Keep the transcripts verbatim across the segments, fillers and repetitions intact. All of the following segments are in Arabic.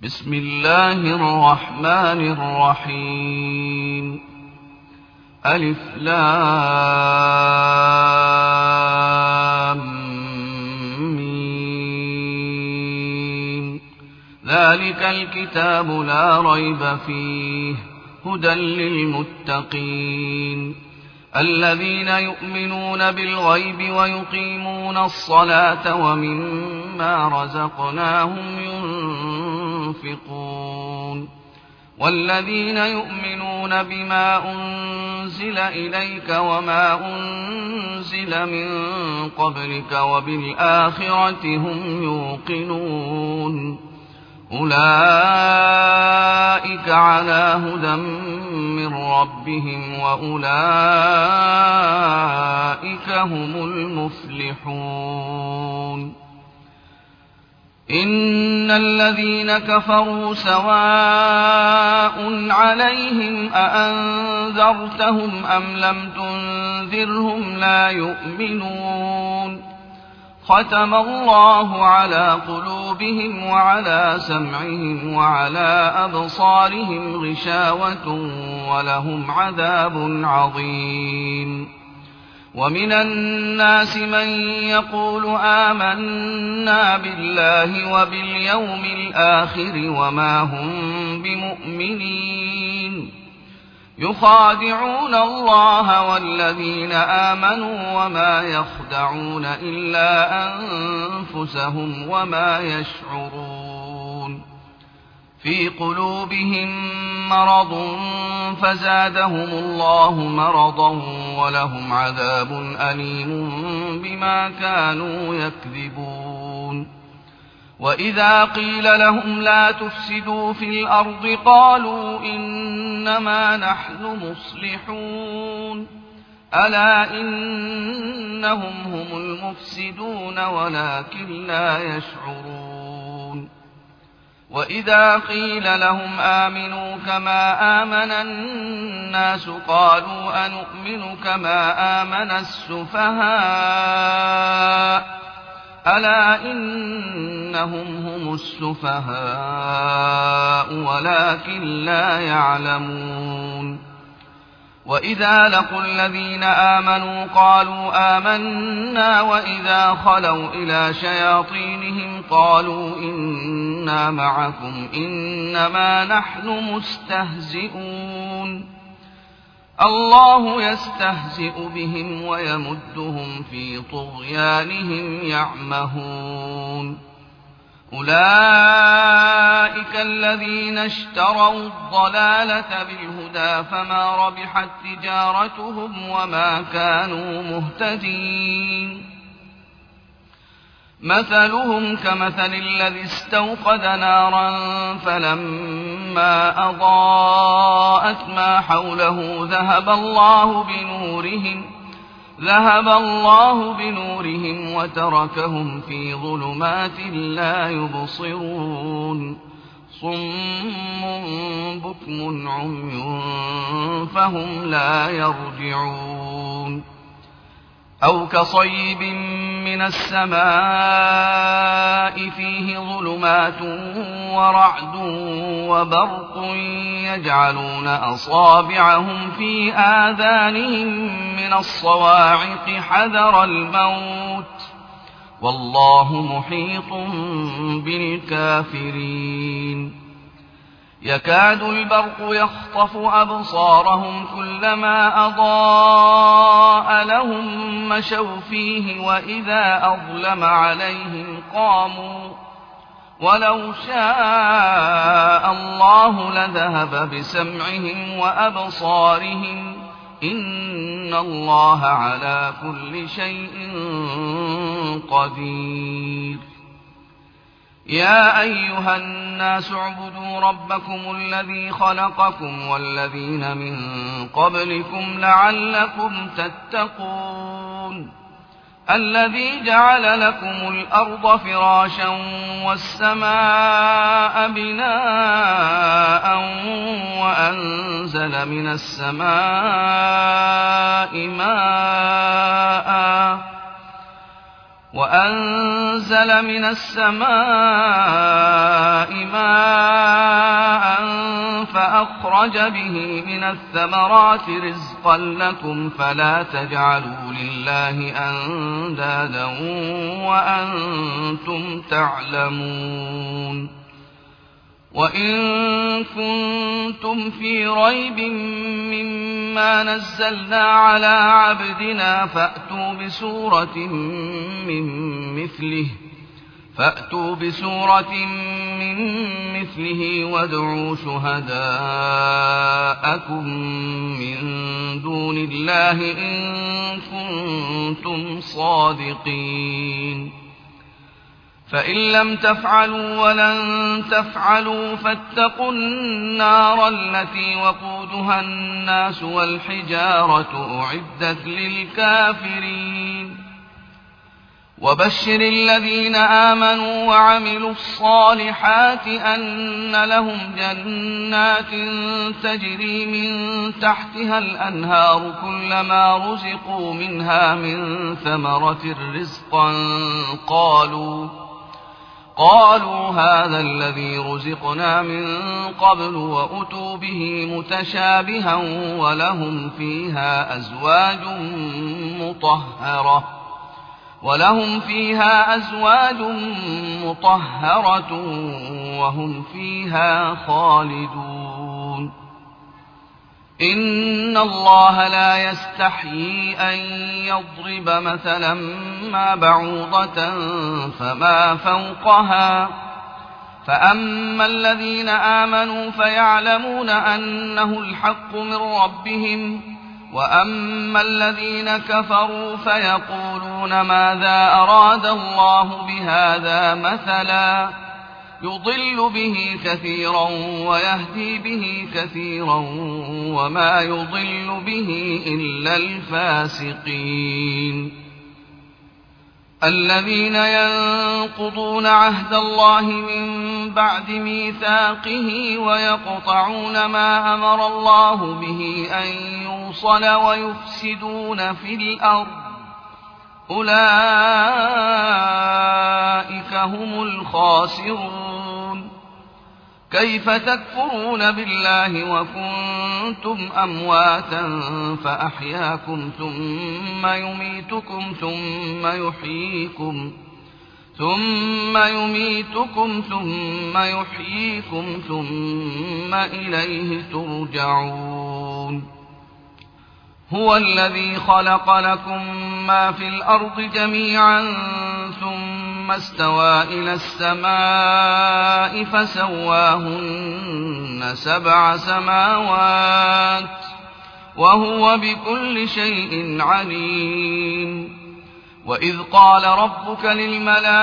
بسم الله الرحمن الرحيم. ألف لام ميم. ذلك الكتاب لا ريب فيه هدى للمتقين الذين يؤمنون بالغيب ويقيمون الصلاة ومما رزقناهم ينفقون والذين يؤمنون بما أنزل إليك وما أنزل من قبلك وبالآخرة هم يوقنون أولئك على هدى من ربهم وأولئك هم المفلحون. إن الذين كفروا سواء عليهم أأنذرتهم أم لم تنذرهم لا يؤمنون. ختم الله على قلوبهم وعلى سمعهم وعلى أبصارهم غشاوة ولهم عذاب عظيم. ومن الناس من يقول آمنا بالله وباليوم الآخر وما هم بمؤمنين يخادعون الله والذين آمنوا وما يخدعون إلا أنفسهم وما يشعرون. في قلوبهم مرض فزادهم الله مرضا ولهم عذاب أليم بما كانوا يكذبون. وإذا قيل لهم لا تفسدوا في الأرض قالوا إنما نحن مصلحون ألا إنهم هم المفسدون ولكن لا يشعرون. وإذا قيل لهم آمنوا كما آمن الناس قالوا أنؤمن كما آمن السفهاء ألا إنهم هم السفهاء ولكن لا يعلمون. وإذا لقوا الذين آمنوا قالوا آمنا وإذا خلوا إلى شياطينهم قالوا إنا معكم إنما نحن مستهزئون الله يستهزئ بهم ويمدهم في طغيانهم يعمهون. أولئك الذين اشتروا الضلالة بالهدى فما ربحت تجارتهم وما كانوا مهتدين. مثلهم كمثل الذي استوقد نارا فلما أضاءت ما حوله ذهب الله بنورهم ذهب الله بنورهم وتركهم في ظلمات لا يبصرون صم بكم عمي فهم لا يرجعون. أو كصيب من السماء فيه ظلمات ورعد وبرق يجعلون أصابعهم في آذانهم من الصواعق حذر الموت والله محيط بالكافرين. يكاد البرق يخطف أبصارهم كلما أضاء لهم مشوا فيه وإذا أظلم عليهم قاموا ولو شاء الله لذهب بسمعهم وأبصارهم إن الله على كل شيء قدير. يا أيها الناس اعبدوا ربكم الذي خلقكم والذين من قبلكم لعلكم تتقون الذي جعل لكم الأرض فراشا والسماء بناء وأنزل من السماء ماء وأنزل من السماء ماء فأخرج به من الثمرات رزقا لكم فلا تجعلوا لله أندادا وأنتم تعلمون وإن كنتم في ريب مما نزلنا على عبدنا فأتوا بسورة من مثله فأتوا بسورة من مثله وادعوا شهداءكم من دون الله إن كنتم صادقين فإن لم تفعلوا ولن تفعلوا فاتقوا النار التي وقودها الناس والحجارة أعدت للكافرين وبشر الذين آمنوا وعملوا الصالحات أن لهم جنات تجري من تحتها الأنهار كلما رزقوا منها من ثمرة رزقا قالوا قالوا هذا الذي رزقنا من قبل وأتوا به متشابها ولهم فيها أزواج مطهرة ولهم فيها أزواج مطهرة وهم فيها خالدون إن الله لا يستحيي أن يضرب مثلا ما بعوضة فما فوقها فأما الذين آمنوا فيعلمون أنه الحق من ربهم وأما الذين كفروا فيقولون ماذا أراد الله بهذا مثلا يضل به كثيرا ويهدي به كثيرا وما يضل به إلا الفاسقين الذين ينقضون عهد الله من بعد ميثاقه ويقطعون ما أمر الله به أن يوصل ويفسدون في الأرض أولئك هم الخاسرون كيف تكفرون بالله وكنتم أمواتا فأحياكم ثم يميتكم ثم يحييكم ثم يميتكم ثم يحييكم ثم إليه ترجعون هو الذي خلق لكم ما في الأرض جميعا ثم استوى إلى السماء فسواهن سبع سماوات وهو بكل شيء عليم وإذ قال ربك للملائكة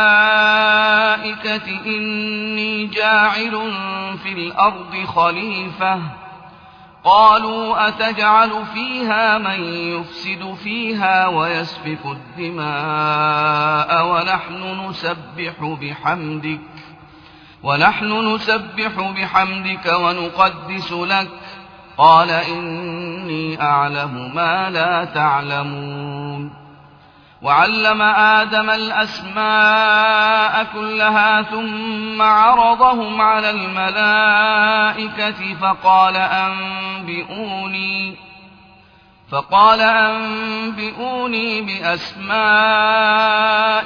إني جاعل في الأرض خليفة قالوا أتجعل فيها من يفسد فيها ويسفك الدماء ونحن نسبح بحمدك ونحن نسبح بحمدك ونقدس لك قال إني أعلم ما لا تعلمون وعلم آدم الأسماء كلها ثم عرضهم على الملائكة فقال أنبئوني فقال أنبئوني بأسماء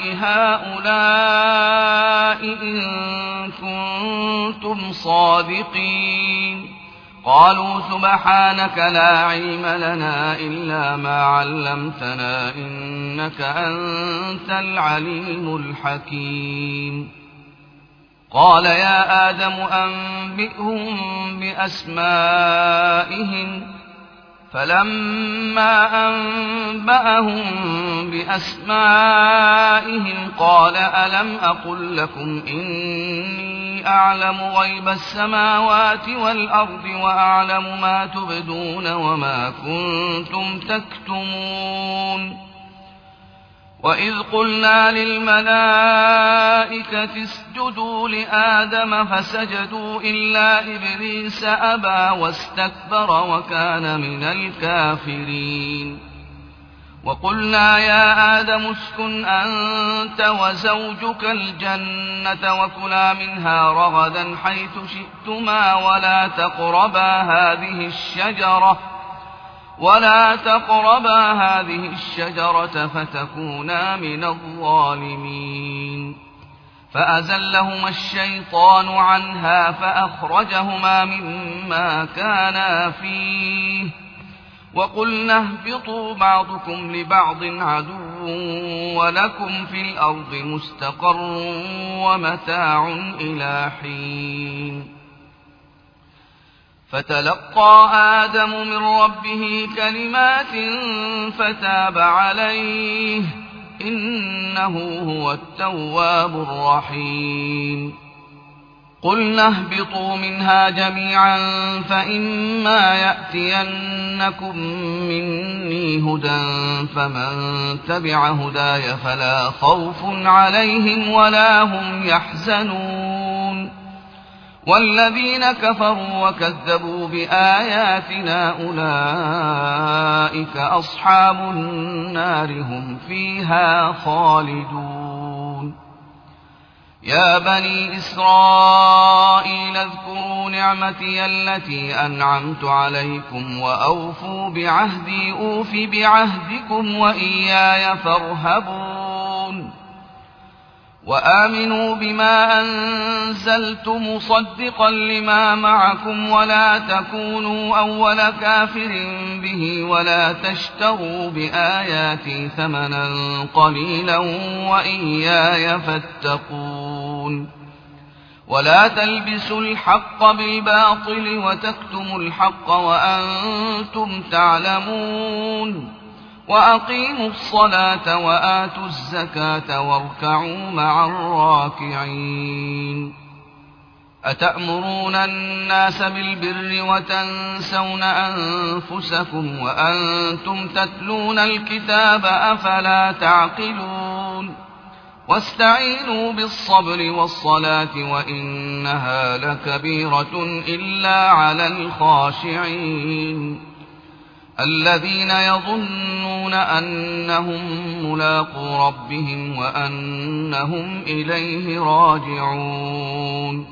هؤلاء إن كنتم صادقين قالوا سبحانك لا علم لنا إلا ما علمتنا إنك أنت العليم الحكيم قال يا آدم أنبئهم بأسمائهم فلما أنبأهم بأسمائهم قال ألم أقل لكم إني أعلم غيب السماوات والأرض وأعلم ما تبدون وما كنتم تكتمون وإذ قلنا للملائكة اسجدوا لآدم فسجدوا إلا إبليس أبى واستكبر وكان من الكافرين وقلنا يا آدم اسكن أنت وزوجك الجنة وكلا منها رغدا حيث شئتما ولا تقربا هذه الشجرة ولا تقربا هذه الشجرة فتكونا من الظالمين. فأزلهما الشيطان عنها فأخرجهما مما كانا فيه وقلنا اهبطوا بعضكم لبعض عدو ولكم في الأرض مستقر ومتاع إلى حين. فتلقى آدم من ربه كلمات فتاب عليه إنه هو التواب الرحيم. قلنا اهبطوا منها جميعا فإما يأتينكم مني هدى فمن تبع هداي فلا خوف عليهم ولا هم يحزنون والذين كفروا وكذبوا بآياتنا أولئك أصحاب النار هم فيها خالدون. يا بني إسرائيل اذكروا نعمتي التي أنعمت عليكم وأوفوا بعهدي أوف بعهدكم وإياي فارهبون. وآمنوا بما أنزلت مصدقا لما معكم ولا تكونوا أول كافر به ولا تشتروا بآياتي ثمنا قليلا وإياي فاتقون. ولا تلبسوا الحق بالباطل وتكتموا الحق وأنتم تعلمون. وأقيموا الصلاة وآتوا الزكاة واركعوا مع الراكعين. أتأمرون الناس بالبر وتنسون أنفسكم وأنتم تتلون الكتاب أفلا تعقلون. واستعينوا بالصبر والصلاة وإنها لكبيرة إلا على الخاشعين الذين يظنون أنهم ملاقو ربهم وأنهم إليه راجعون.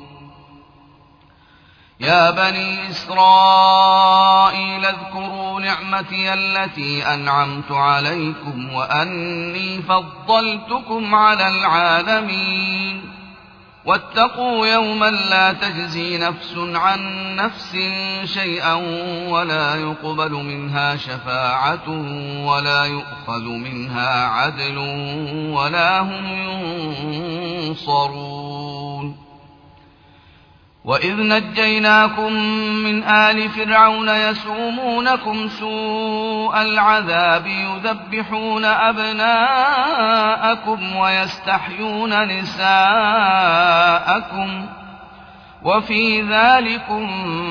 يا بني إسرائيل اذكروا نعمتي التي أنعمت عليكم وأني فضلتكم على العالمين. واتقوا يوما لا تجزي نفس عن نفس شيئا ولا يقبل منها شفاعة ولا يؤخذ منها عدل ولا هم ينصرون. وإذ نجيناكم من آل فرعون يسومونكم سوء العذاب يذبحون أبناءكم ويستحيون نساءكم وفي ذلكم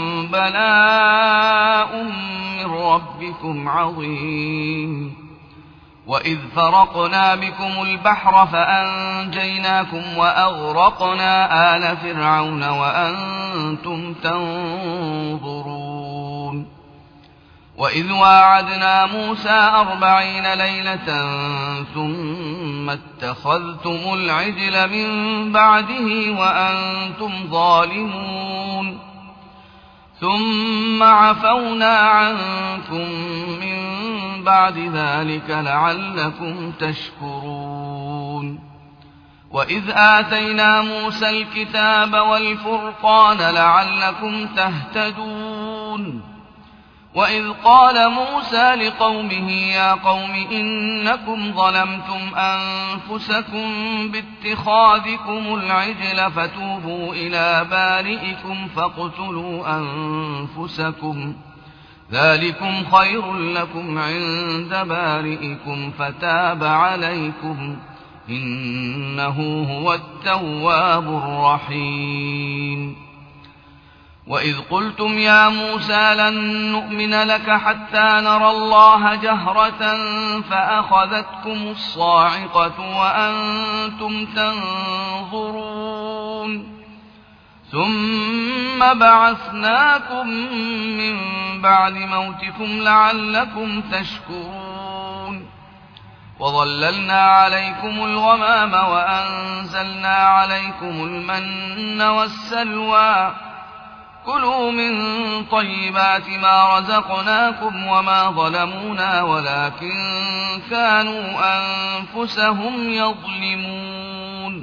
بلاء من ربكم عظيم. وإذ فرقنا بكم البحر فأنجيناكم وأغرقنا آل فرعون وأنتم تنظرون. وإذ واعدنا موسى أربعين ليلة ثم اتخذتم العجل من بعده وأنتم ظالمون ثم عفونا عنكم من بعد ذلك لعلكم تشكرون. وإذ آتينا موسى الكتاب والفرقان لعلكم تهتدون. وإذ قال موسى لقومه يا قوم إنكم ظلمتم أنفسكم باتخاذكم العجل فتوبوا إلى بارئكم فاقتلوا أنفسكم ذلكم خير لكم عند بارئكم فتاب عليكم إنه هو التواب الرحيم. وإذ قلتم يا موسى لن نؤمن لك حتى نرى الله جهرة فأخذتكم الصاعقة وأنتم تنظرون ثم بعثناكم من بعد موتكم لعلكم تشكرون. وظللنا عليكم الغمام وأنزلنا عليكم المن والسلوى كلوا من طيبات ما رزقناكم وما ظلمونا ولكن كانوا أنفسهم يظلمون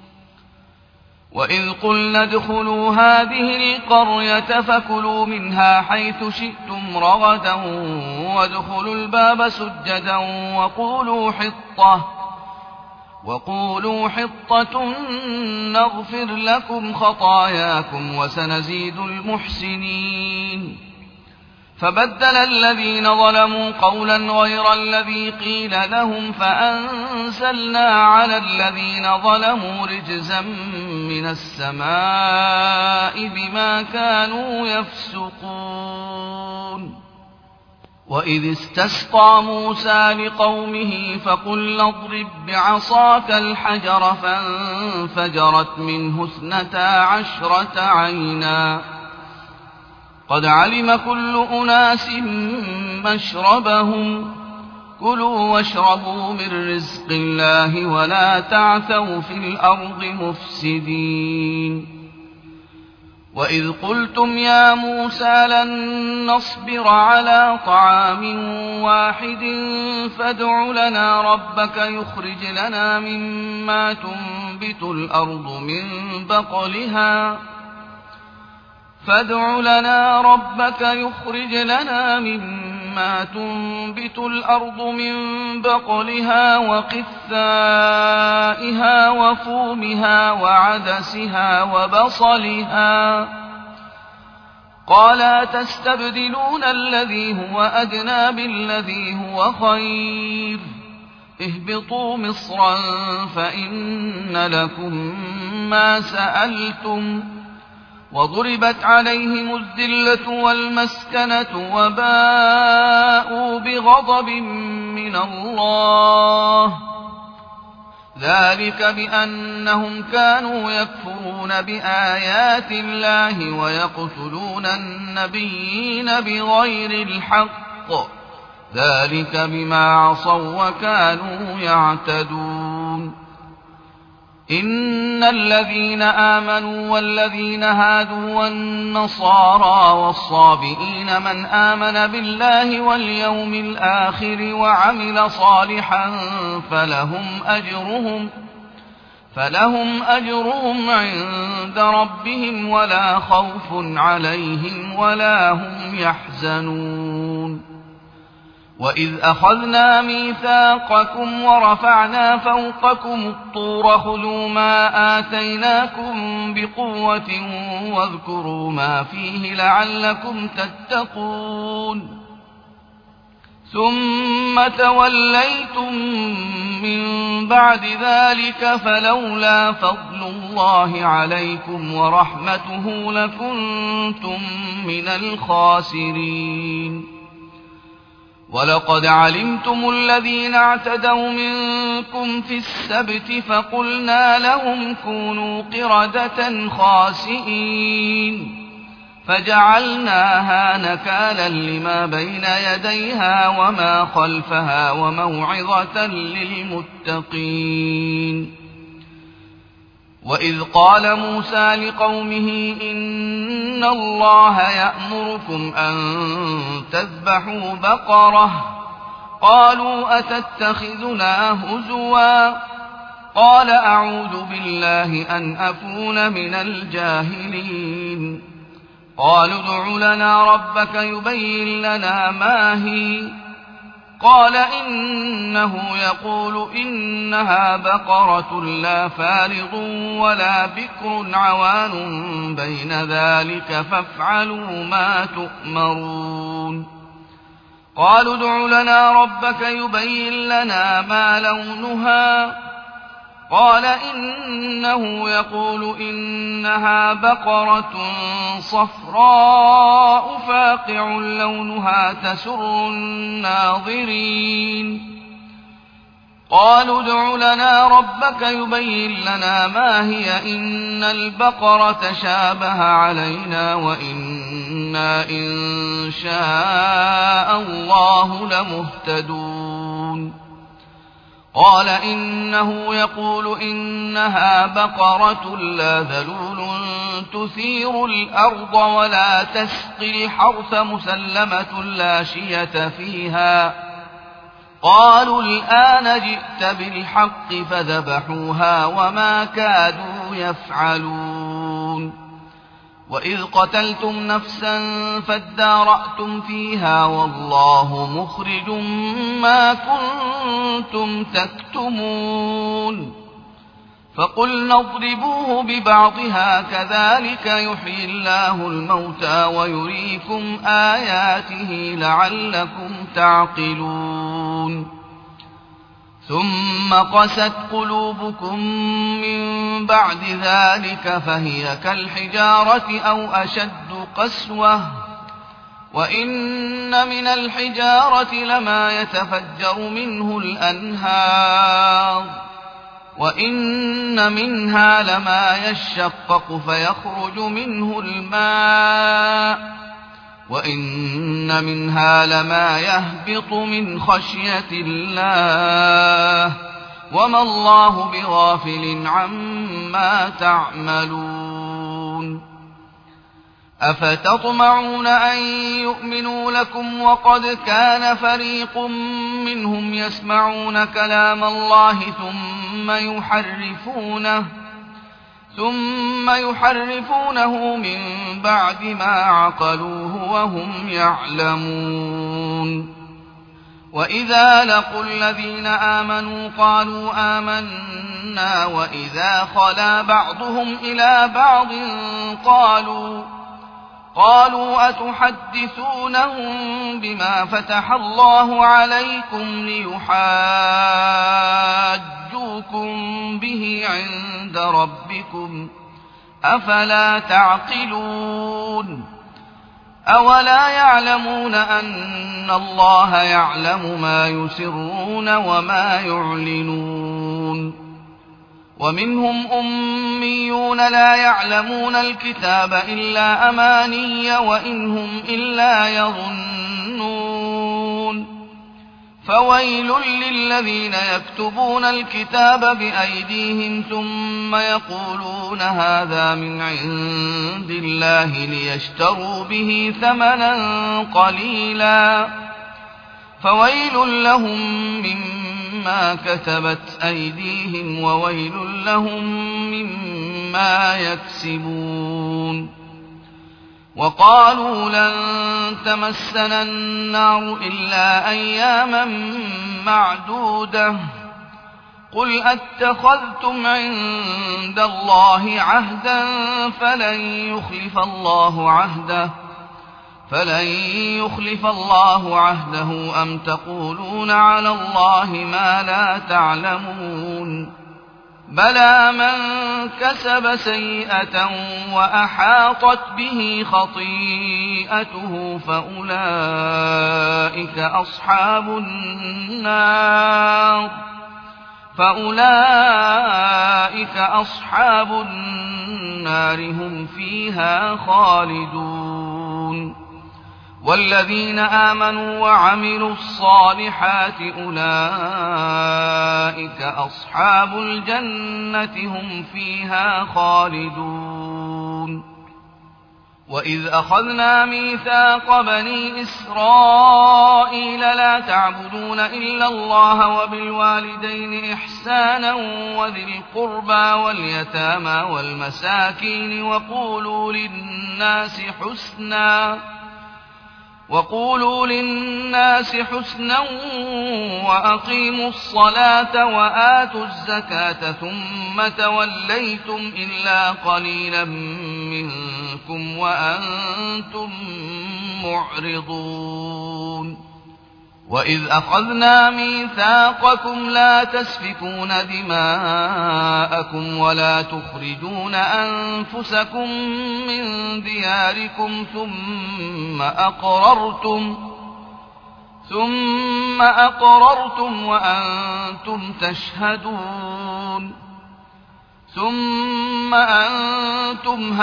وإذ قلنا ادخلوا هذه القرية فكلوا منها حيث شئتم رغدا وادخلوا الباب سجدا وقولوا حطة وقولوا حطة نغفر لكم خطاياكم وسنزيد المحسنين فبدل الذين ظلموا قولا غير الذي قيل لهم فأنزلنا على الذين ظلموا رجزا من السماء بما كانوا يفسقون وإذ استسقى موسى لقومه فقلنا اضرب بعصاك الحجر فانفجرت منه اثنتا عشرة عينا قد علم كل أناس مشربهم كلوا واشربوا من رزق الله ولا تعثوا في الأرض مفسدين وإذ قلتم يا موسى لن نصبر على طعام واحد فادع لنا ربك يخرج لنا مما تنبت الأرض من بقلها فادع لنا ربك يخرج لنا مما تنبت الأرض من بقلها وقثائها وفومها وعدسها وبصلها قال تستبدلون الذي هو أدنى بالذي هو خير اهبطوا مصرا فإن لكم ما سألتم وضربت عليهم الذلة والمسكنة وباءوا بغضب من الله ذلك بأنهم كانوا يكفرون بآيات الله ويقتلون النبيين بغير الحق ذلك بما عصوا وكانوا يعتدون إن الذين آمنوا والذين هادوا والنصارى والصابئين من آمن بالله واليوم الآخر وعمل صالحا فلهم أجرهم فلهم أجرهم عند ربهم ولا خوف عليهم ولا هم يحزنون وإذ أخذنا ميثاقكم ورفعنا فوقكم الطور خذوا ما آتيناكم بقوة واذكروا ما فيه لعلكم تتقون ثم توليتم من بعد ذلك فلولا فضل الله عليكم ورحمته لكنتم من الخاسرين ولقد علمتم الذين اعتدوا منكم في السبت فقلنا لهم كونوا قردة خاسئين فجعلناها نكالا لما بين يديها وما خلفها وموعظة للمتقين وإذ قال موسى لقومه إن الله يأمركم أن تذبحوا بقرة قالوا أتتخذنا هزوا قال أعوذ بالله أن أكون من الجاهلين قالوا ادع لنا ربك يبين لنا ما هي قال إنه يقول إنها بقرة لا فارض ولا بكر عوان بين ذلك فافعلوا ما تؤمرون قالوا ادع لنا ربك يبين لنا ما لونها قال إنه يقول إنها بقرة صفراء فاقع لونها تسر الناظرين قالوا ادع لنا ربك يبين لنا ما هي إن البقرة شابه علينا وإنا إن شاء الله لمهتدون قال إنه يقول إنها بقرة لا ذلول تثير الأرض ولا تسقي الحرث مسلمة لا شية فيها. قالوا الآن جئت بالحق فذبحوها وما كادوا يفعلون. وإذ قتلتم نفسا فادارأتم فيها والله مخرج ما كنتم تكتمون. فقلنا اضربوه ببعضها كذلك يحيي الله الموتى ويريكم آياته لعلكم تعقلون. ثم قست قلوبكم من بعد ذلك فهي كالحجارة أو أشد قسوة. وإن من الحجارة لما يتفجر منه الأنهار وإن منها لما يشقق فيخرج منه الماء وإن منها لما يهبط من خشية الله وما الله بغافل عما تعملون. أفتطمعون أن يؤمنوا لكم وقد كان فريق منهم يسمعون كلام الله ثم يحرفونه ثم يحرفونه من بعد ما عقلوه وهم يعلمون. وإذا لقوا الذين آمنوا قالوا آمنا وإذا خلا بعضهم إلى بعض قالوا قالوا أتحدثونهم بما فتح الله عليكم ليحاجوكم به عند ربكم أفلا تعقلون. أولا يعلمون أن الله يعلم ما يسرون وما يعلنون. ومنهم أميون لا يعلمون الكتاب إلا أماني وإن هم إلا يظنون. فويل للذين يكتبون الكتاب بأيديهم ثم يقولون هذا من عند الله ليشتروا به ثمنا قليلا فويل لهم مما كتبت أيديهم وويل لهم مما يكسبون. وقالوا لن تمسنا النار إلا أياما معدودة قل أتخذتم عند الله عهدا فلن يخلف الله عهده فلن يخلف الله عهده أم تقولون على الله ما لا تعلمون. بلى من كسب سيئة وأحاطت به خطيئته فأولئك أصحاب النار فأولئك أصحاب النار هم فيها خالدون. والذين آمنوا وعملوا الصالحات أولئك أصحاب الجنة هم فيها خالدون. وإذ أخذنا ميثاق بني إسرائيل لا تعبدون إلا الله وبالوالدين إحسانا وذي القربى واليتامى والمساكين وقولوا للناس حسنا وقولوا للناس حسنا وأقيموا الصلاة وآتوا الزكاة ثم توليتم إلا قليلا منكم وأنتم معرضون. وإذ أخذنا ميثاقكم لا تسفكون دماءكم ولا تخرجون أنفسكم من دياركم ثم أقررتم ثم أقررتم وأنتم تشهدون. ثم أنتم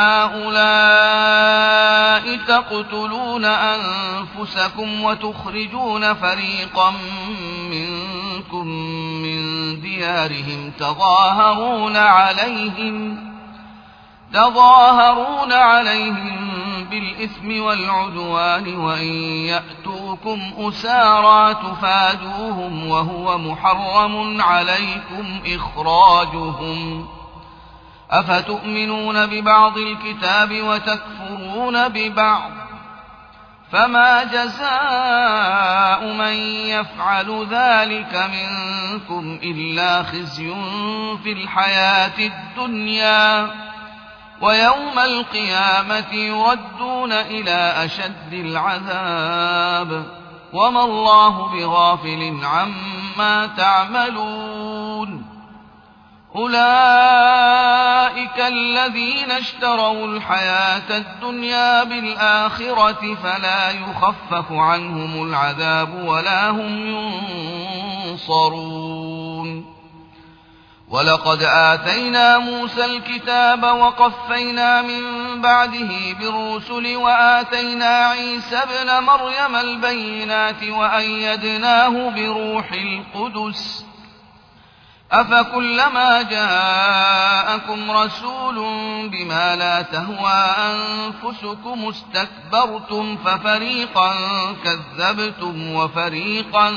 هؤلاء تقتلون أنفسكم وتخرجون فريقا منكم من ديارهم تظاهرون عليهم تظاهرون عليهم بالإثم والعدوان وإن يأتوكم أسارى تفادوهم وهو محرم عليكم إخراجهم أفتؤمنون ببعض الكتاب وتكفرون ببعض فما جزاء من يفعل ذلك منكم إلا خزي في الحياة الدنيا ويوم القيامة يردون إلى أشد العذاب وما الله بغافل عما تعملون أولئك الذين اشتروا الحياة الدنيا بالآخرة فلا يخفف عنهم العذاب ولا هم ينصرون ولقد آتينا موسى الكتاب وقفينا من بعده بالرسل وآتينا عيسى ابن مريم البينات وأيدناه بروح القدس أفكلما جاءكم رسول بما لا تهوى أنفسكم استكبرتم ففريقا كذبتم وفريقا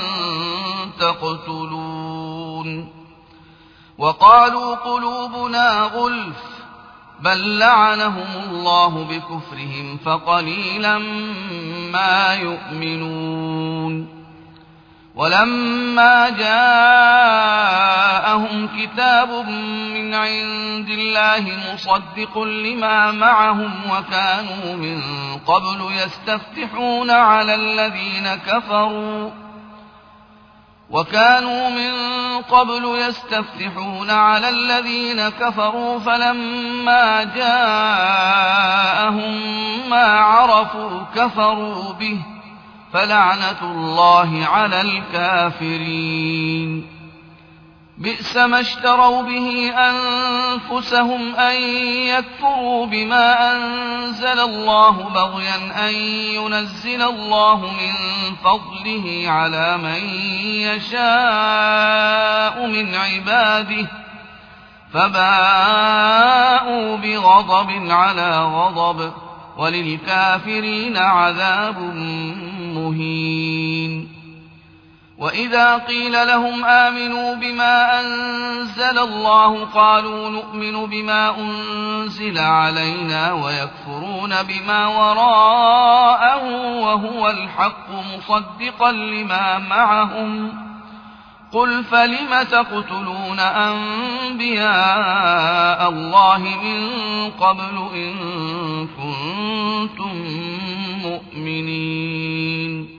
تقتلون وقالوا قلوبنا غلف بل لعنهم الله بكفرهم فقليلا ما يؤمنون ولما جاءهم كتاب من عند الله مصدق لما معهم وكانوا من قبل يستفتحون على الذين كفروا وكانوا من قبل يستفتحون على الذين كفروا فلما جاءهم ما عرفوا كفروا به فلعنة الله على الكافرين بئس ما اشتروا به أنفسهم أن يكفروا بما أنزل الله بغيا أن ينزل الله من فضله على من يشاء من عباده فباءوا بغضب على غضب وللكافرين عذاب مهين وإذا قيل لهم آمنوا بما أنزل الله قالوا نؤمن بما أنزل علينا ويكفرون بما وراءه وهو الحق مصدقا لما معهم قل فلم تقتلون أنبياء الله من قبل إن كنتم مؤمنين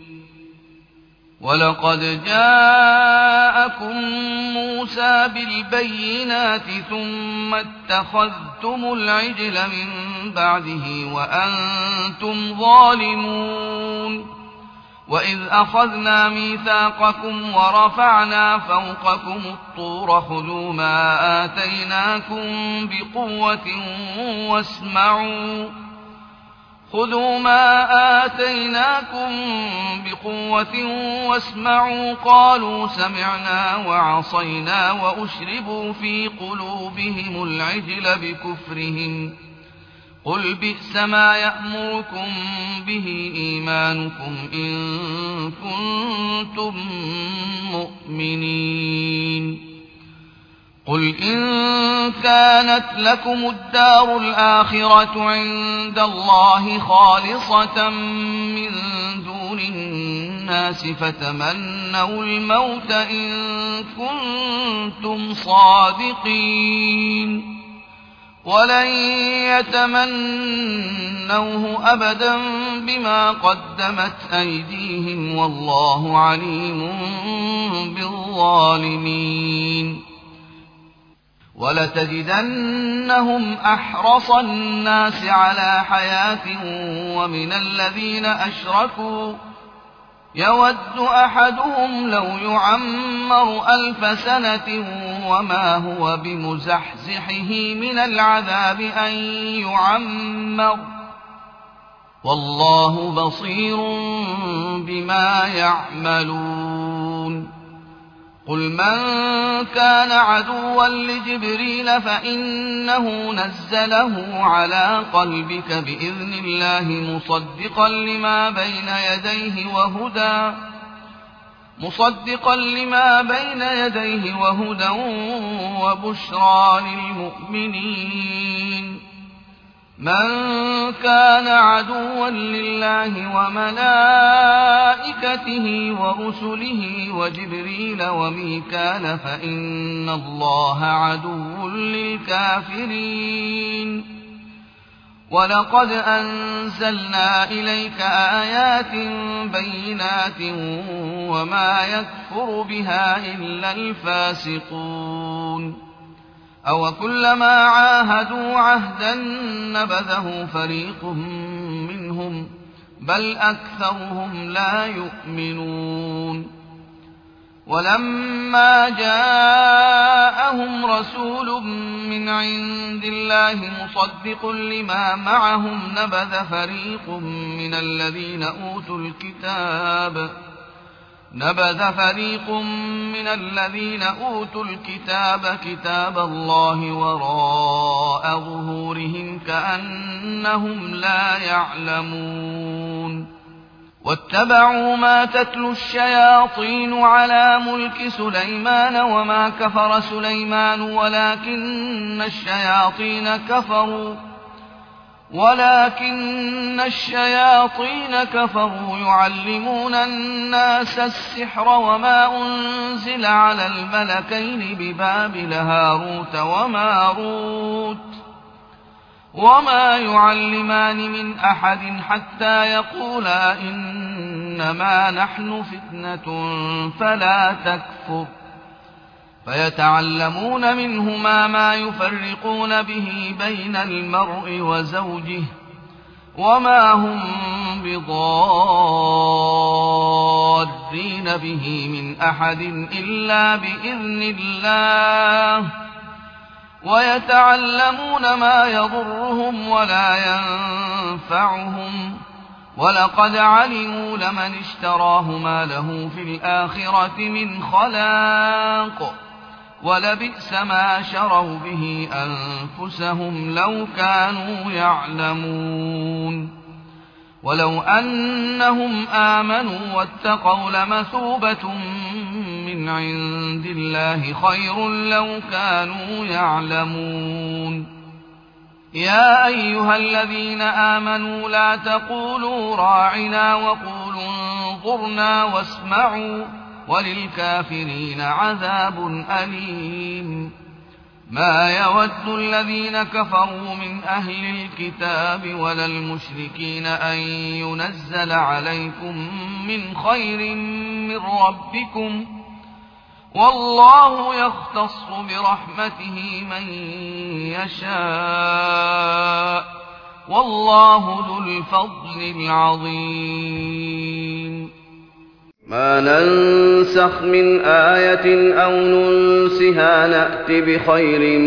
ولقد جاءكم موسى بالبينات ثم اتخذتم العجل من بعده وأنتم ظالمون وإذ أخذنا ميثاقكم ورفعنا فوقكم الطور خذوا ما آتيناكم بقوة واسمعوا خذوا ما آتيناكم بقوة واسمعوا قالوا سمعنا وعصينا وأشربوا في قلوبهم العجل بكفرهم قل بئس ما يأمركم به إيمانكم إن كنتم مؤمنين قل إن كانت لكم الدار الآخرة عند الله خالصة من دون الناس فتمنوا الموت إن كنتم صادقين ولن يتمنوه أبدا بما قدمت أيديهم والله عليم بالظالمين ولتجدنهم أحرص الناس على حياة ومن الذين أشركوا يود أحدهم لو يعمر ألف سنة وما هو بمزحزحه من العذاب أن يعمر والله بصير بما يعملون قل من كان عدوا لجبريل فإنه نزله على قلبك بإذن الله مصدقا لما بين يديه وهدى مصدقا لما بين يديه وهدى وبشرى للمؤمنين من كان عدوا لله وملائكته ورسله وجبريل وميكال فإن الله عدو للكافرين ولقد أنزلنا إليك آيات بينات وما يكفر بها إلا الفاسقون أو كلما عاهدوا عهدا نبذه فريق منهم بل أكثرهم لا يؤمنون ولما جاءهم رسول من عند الله مصدق لما معهم نبذ فريق من الذين أوتوا الكتاب نبذ فريق من الذين أوتوا الكتاب كتاب الله وراء ظهورهم كأنهم لا يعلمون واتبعوا ما تتلو الشياطين على ملك سليمان وما كفر سليمان ولكن الشياطين كفروا ولكن الشياطين كفروا يعلمون الناس السحر وما أنزل على الملكين ببابل هاروت وماروت وما يعلمان من أحد حتى يقولا إنما نحن فتنة فلا تكفر فيتعلمون منهما ما يفرقون به بين المرء وزوجه وما هم بضارين به من أحد إلا بإذن الله ويتعلمون ما يضرهم ولا ينفعهم ولقد علموا لمن اشتراه ما له في الآخرة من خلاق ولبئس ما شروا به أنفسهم لو كانوا يعلمون ولو أنهم آمنوا واتقوا لمثوبة من عند الله خير لو كانوا يعلمون يا أيها الذين آمنوا لا تقولوا راعنا وقولوا انظرنا واسمعوا وللكافرين عذاب أليم ما يود الذين كفروا من أهل الكتاب ولا المشركين أن ينزل عليكم من خير من ربكم والله يختص برحمته من يشاء والله ذو الفضل العظيم ما ننسخ من آية أو ننسها نأت بخير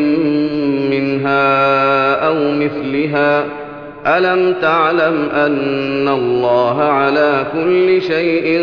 منها أو مثلها ألم تعلم أن الله على كل شيء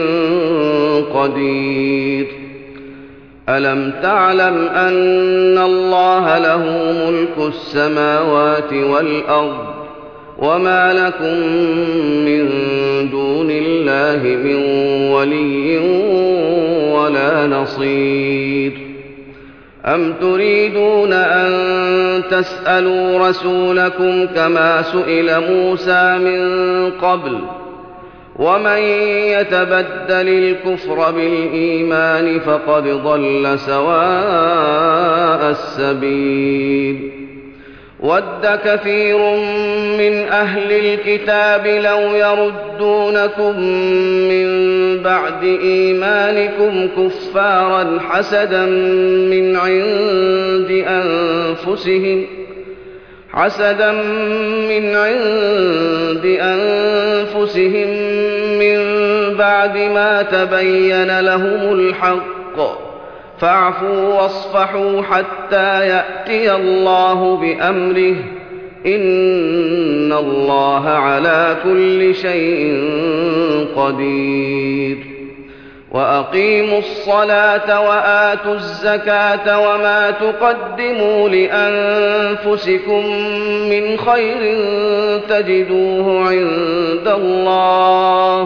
قدير ألم تعلم أن الله له ملك السماوات والأرض وما لكم من دون الله من ولي ولا نصير أم تريدون أن تسألوا رسولكم كما سئل موسى من قبل ومن يتبدل الكفر بالإيمان فقد ضل سواء السبيل ود كثير من أهل الكتاب لو يردونكم من بعد إيمانكم كفارا حسدا من عند أنفسهم حسدا من عند أنفسهم من بعد ما تبين لهم الحق فاعفوا واصفحوا حتى يأتي الله بأمره إن الله على كل شيء قدير وأقيموا الصلاة وآتوا الزكاة وما تقدموا لأنفسكم من خير تجدوه عند الله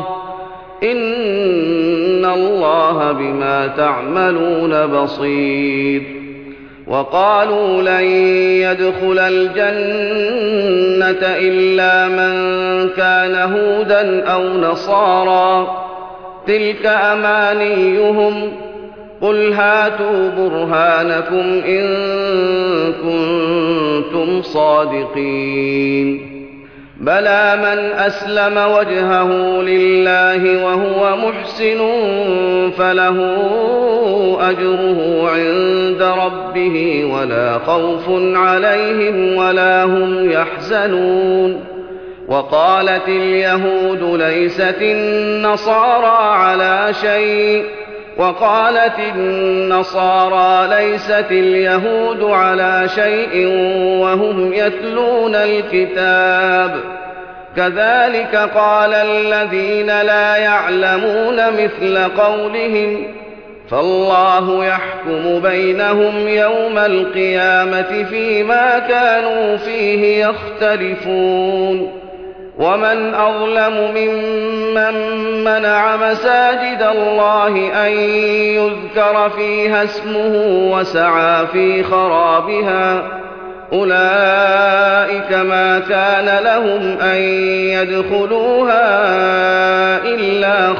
إن الله بما تعملون بصير. وقالوا لن يدخل الجنة إلا من كان هودا أو نصارى تلك أمانيهم قل هاتوا برهانكم إن كنتم صادقين. بلى من أسلم وجهه لله وهو محسن فله أجره عند ربه ولا خوف عليهم ولا هم يحزنون. وقالت اليهود ليست النصارى على شيء وقالت النصارى ليست اليهود على شيء وهم يتلون الكتاب كذلك قال الذين لا يعلمون مثل قولهم فالله يحكم بينهم يوم القيامة فيما كانوا فيه يختلفون. ومن أظلم ممن منع مساجد الله أن يذكر فيها اسمه وسعى في خرابها أولئك ما كان لهم أن يدخلوها إلا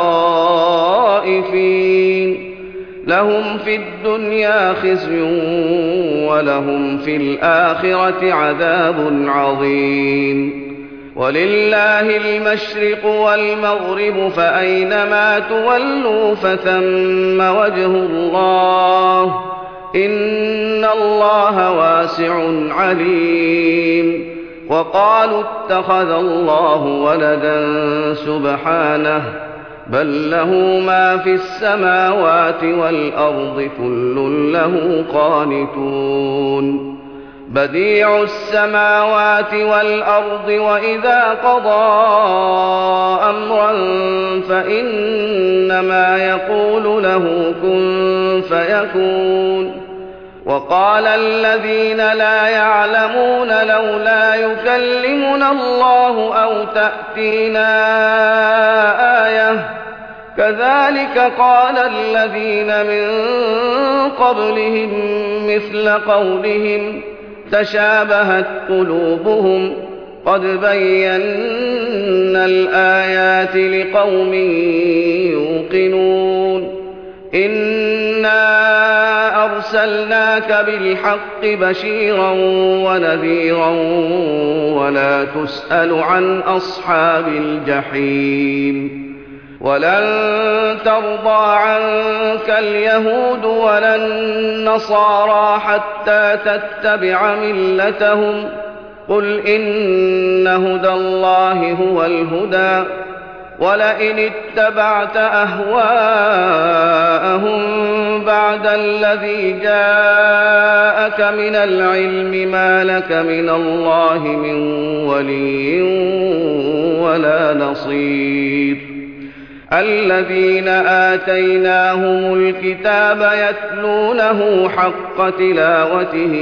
خائفين لهم في الدنيا خزي ولهم في الآخرة عذاب عظيم. ولله المشرق والمغرب فأينما تولوا فثم وجه الله إن الله واسع عليم. وقالوا اتخذ الله ولدا سبحانه بل له ما في السماوات والأرض كل له قانتون. بديع السماوات والأرض وإذا قضى أمرا فإنما يقول له كن فيكون. وقال الذين لا يعلمون لولا يكلمنا الله أو تأتينا آية كذلك قال الذين من قبلهم مثل قولهم تشابهت قلوبهم قد بينا الآيات لقوم يوقنون. إنا أرسلناك بالحق بشيرا ونذيرا ولا تسأل عن أصحاب الجحيم. ولن ترضى عنك اليهود ولا النصارى حتى تتبع ملتهم قل إن هدى الله هو الهدى ولئن اتبعت أهواءهم بعد الذي جاءك من العلم ما لك من الله من ولي ولا نصير. الذين آتيناهم الكتاب يتلونه حق تلاوته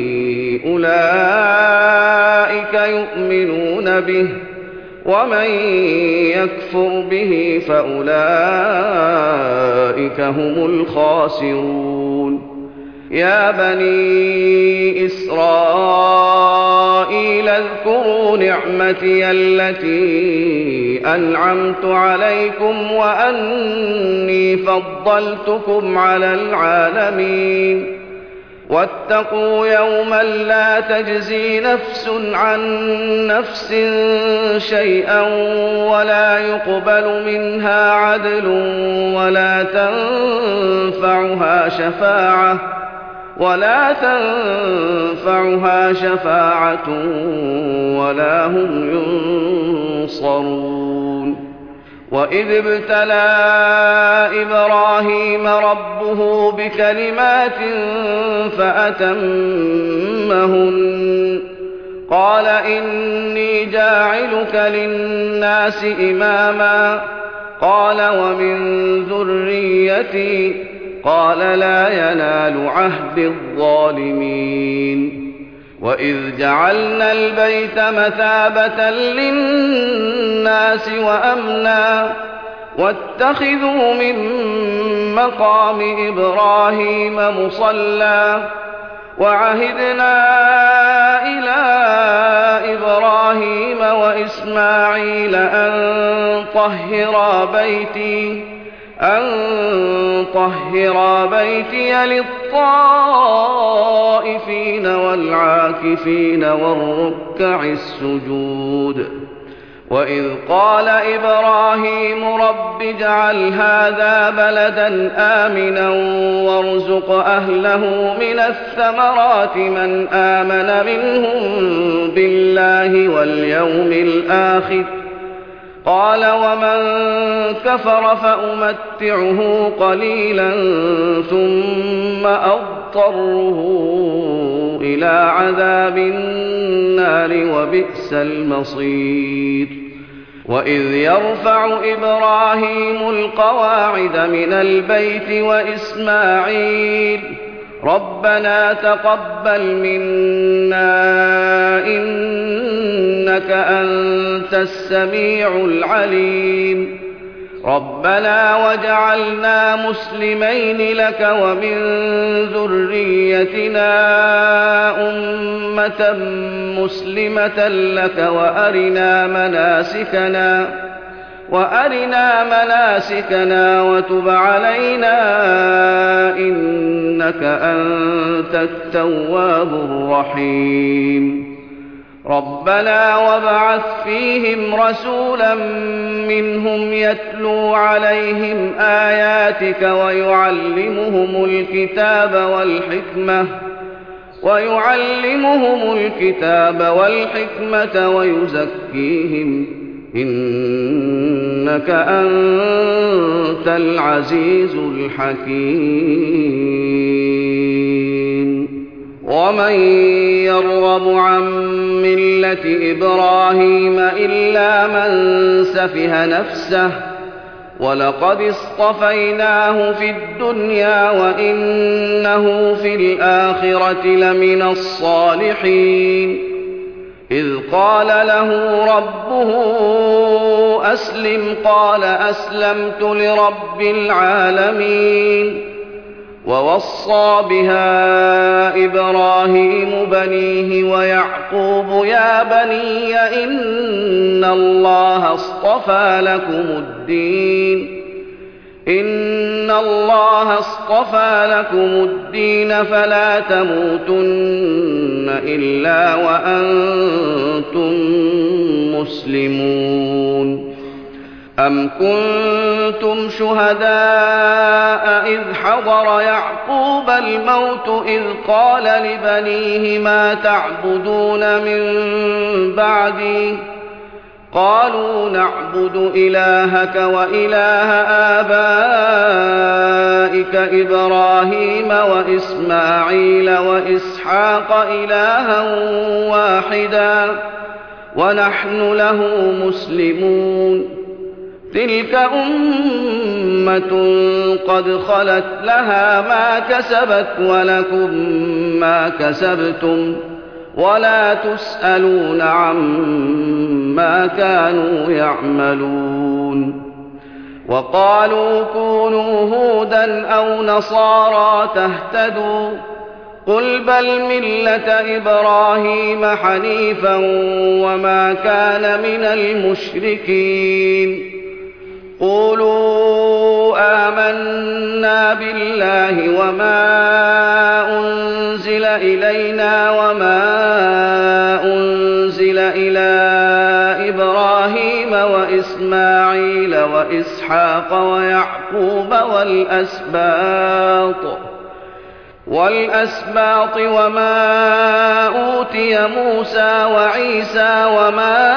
أولئك يؤمنون به ومن يكفر به فأولئك هم الخاسرون. يا بني إسرائيل اذكروا نعمتي التي أنعمت عليكم وأني فضلتكم على العالمين. واتقوا يوما لا تجزي نفس عن نفس شيئا ولا يقبل منها عدل ولا تنفعها شفاعة ولا تنفعها شفاعة ولا هم ينصرون. وإذ ابتلى إبراهيم ربه بكلمات فأتمهن قال إني جاعلك للناس إماما قال ومن ذريتي قال لا ينال عهد الظالمين وإذ جعلنا البيت مثابة للناس وأمنا واتخذوا من مقام إبراهيم مصلى وعهدنا إلى إبراهيم وإسماعيل أن طهرا بيتي أن طهرا بيتي للطائفين والعاكفين والركع السجود وإذ قال إبراهيم رب اجعل هذا بلدا آمنا وارزق أهله من الثمرات من آمن منهم بالله واليوم الآخر قال ومن كفر فأمتعه قليلا ثم أضطره إلى عذاب النار وبئس المصير وإذ يرفع إبراهيم القواعد من البيت وإسماعيل ربنا تقبل منا إنك أنت السميع العليم ربنا واجعلنا مسلمين لك ومن ذريتنا أمة مسلمة لك وأرنا مناسكنا وأرنا مناسكنا وتب علينا إنك أنت التواب الرحيم ربنا وابعث فيهم رسولا منهم يتلو عليهم آياتك ويعلمهم الكتاب والحكمة ويعلمهم الكتاب والحكمة ويزكيهم إنك أنت العزيز الحكيم ومن يرغب عن ملة إبراهيم إلا من سفه نفسه ولقد اصطفيناه في الدنيا وإنه في الآخرة لمن الصالحين إذ قال له ربه أسلم قال أسلمت لرب العالمين ووصى بها إبراهيم بنيه ويعقوب يا بني إن الله اصطفى لكم الدين إن الله اصطفى لكم الدين فلا تموتن إلا وأنتم مسلمون أم كنتم شهداء إذ حضر يعقوب الموت إذ قال لبنيه ما تعبدون من بعدي قالوا نعبد إلهك وإله آبائك إبراهيم وإسماعيل وإسحاق إلها واحدا ونحن له مسلمون تلك أمة قد خلت لها ما كسبت ولكم ما كسبتم ولا تسألون عما كانوا يعملون وقالوا كونوا هودا أو نصارى تهتدوا قل بل ملة إبراهيم حنيفا وما كان من المشركين قولوا آمنا بالله وما أنزل إلينا وما أنزل إلى إبراهيم وإسماعيل وإسحاق ويعقوب والأسباط والأسباط وما أوتي موسى وعيسى وما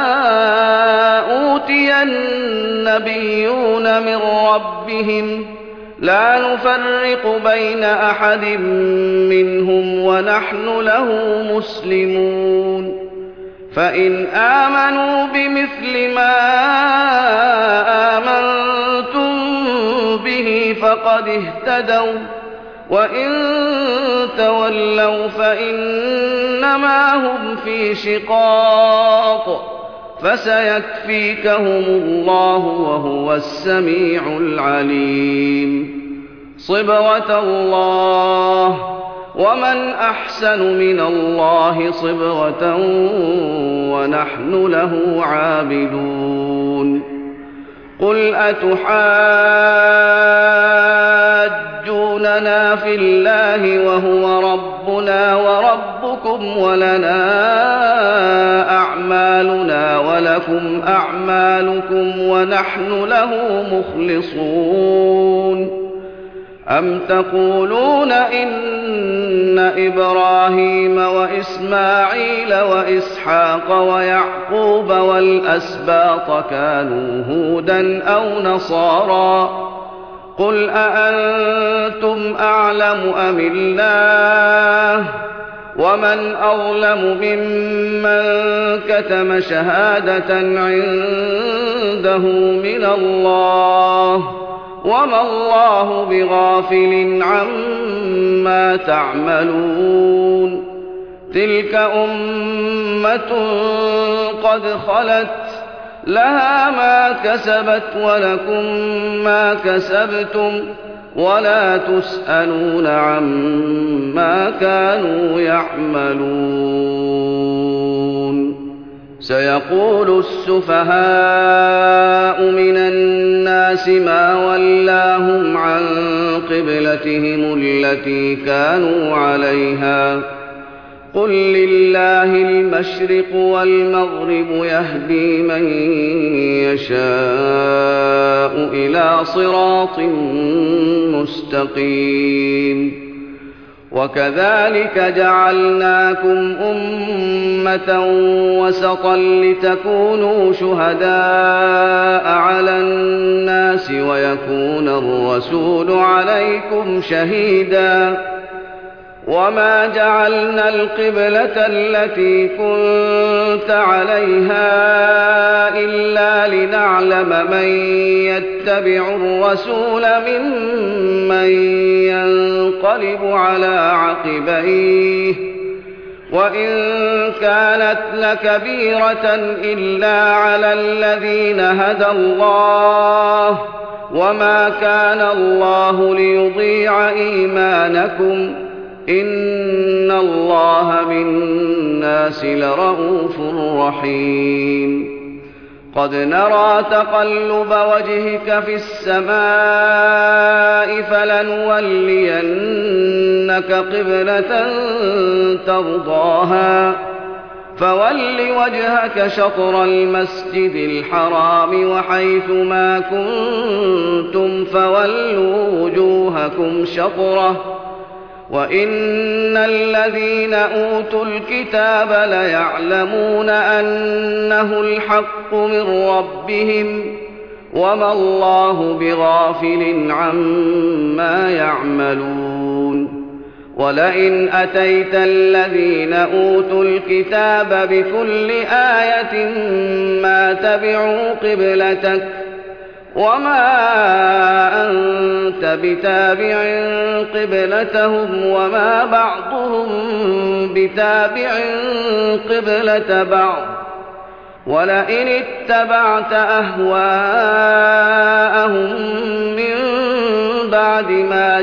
أوتي النبيون من ربهم لا نفرق بين أحد منهم ونحن له مسلمون فإن آمنوا بمثل ما آمنتم فقد اهتدوا وإن تولوا فإنما هم في شقاق فسيكفيكهم الله وهو السميع العليم صبغة الله ومن أحسن من الله صبغة ونحن له عابدون قل أتحاجوننا في الله وهو ربنا وربكم ولنا أعمالنا ولكم أعمالكم ونحن له مخلصون أم تقولون إن إبراهيم وإسماعيل وإسحاق ويعقوب والأسباط كانوا هودا أو نصارى قل أأنتم أعلم أم الله ومن أظلم ممن كتم شهادة عنده من الله وما الله بغافل عما تعملون تلك أمة قد خلت لها ما كسبت ولكم ما كسبتم ولا تسألون عما كانوا يعملون سيقول السفهاء من الناس ما ولاهم عن قبلتهم التي كانوا عليها قل لله المشرق والمغرب يهدي من يشاء إلى صراط مستقيم وكذلك جعلناكم أمة وسطا لتكونوا شهداء على الناس ويكون الرسول عليكم شهيدا وما جعلنا القبلة التي كنت عليها إلا لنعلم من يتبع الرسول ممن ينقلب على عقبيه وإن كانت لكبيرة إلا على الذين هدى الله وما كان الله ليضيع إيمانكم إن الله بالناس لرءوف رحيم قد نرى تقلب وجهك في السماء فلنولينك قبلة ترضاها فول وجهك شطر المسجد الحرام وحيث ما كنتم فولوا وجوهكم شطره وإن الذين أوتوا الكتاب ليعلمون أنه الحق من ربهم وما الله بغافل عما يعملون ولئن أتيت الذين أوتوا الكتاب بكل آية ما تبعوا قبلتك وما أنت بتابع قبلتهم وما بعضهم بتابع قبلة بعض ولئن اتبعت أهواءهم من بعد ما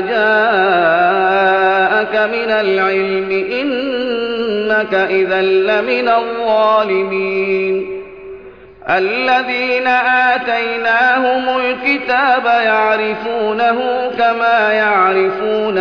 جاءك من العلم إنك إذا لمن الظالمين الذين آتيناهم الكتاب يعرفونه كما يعرفون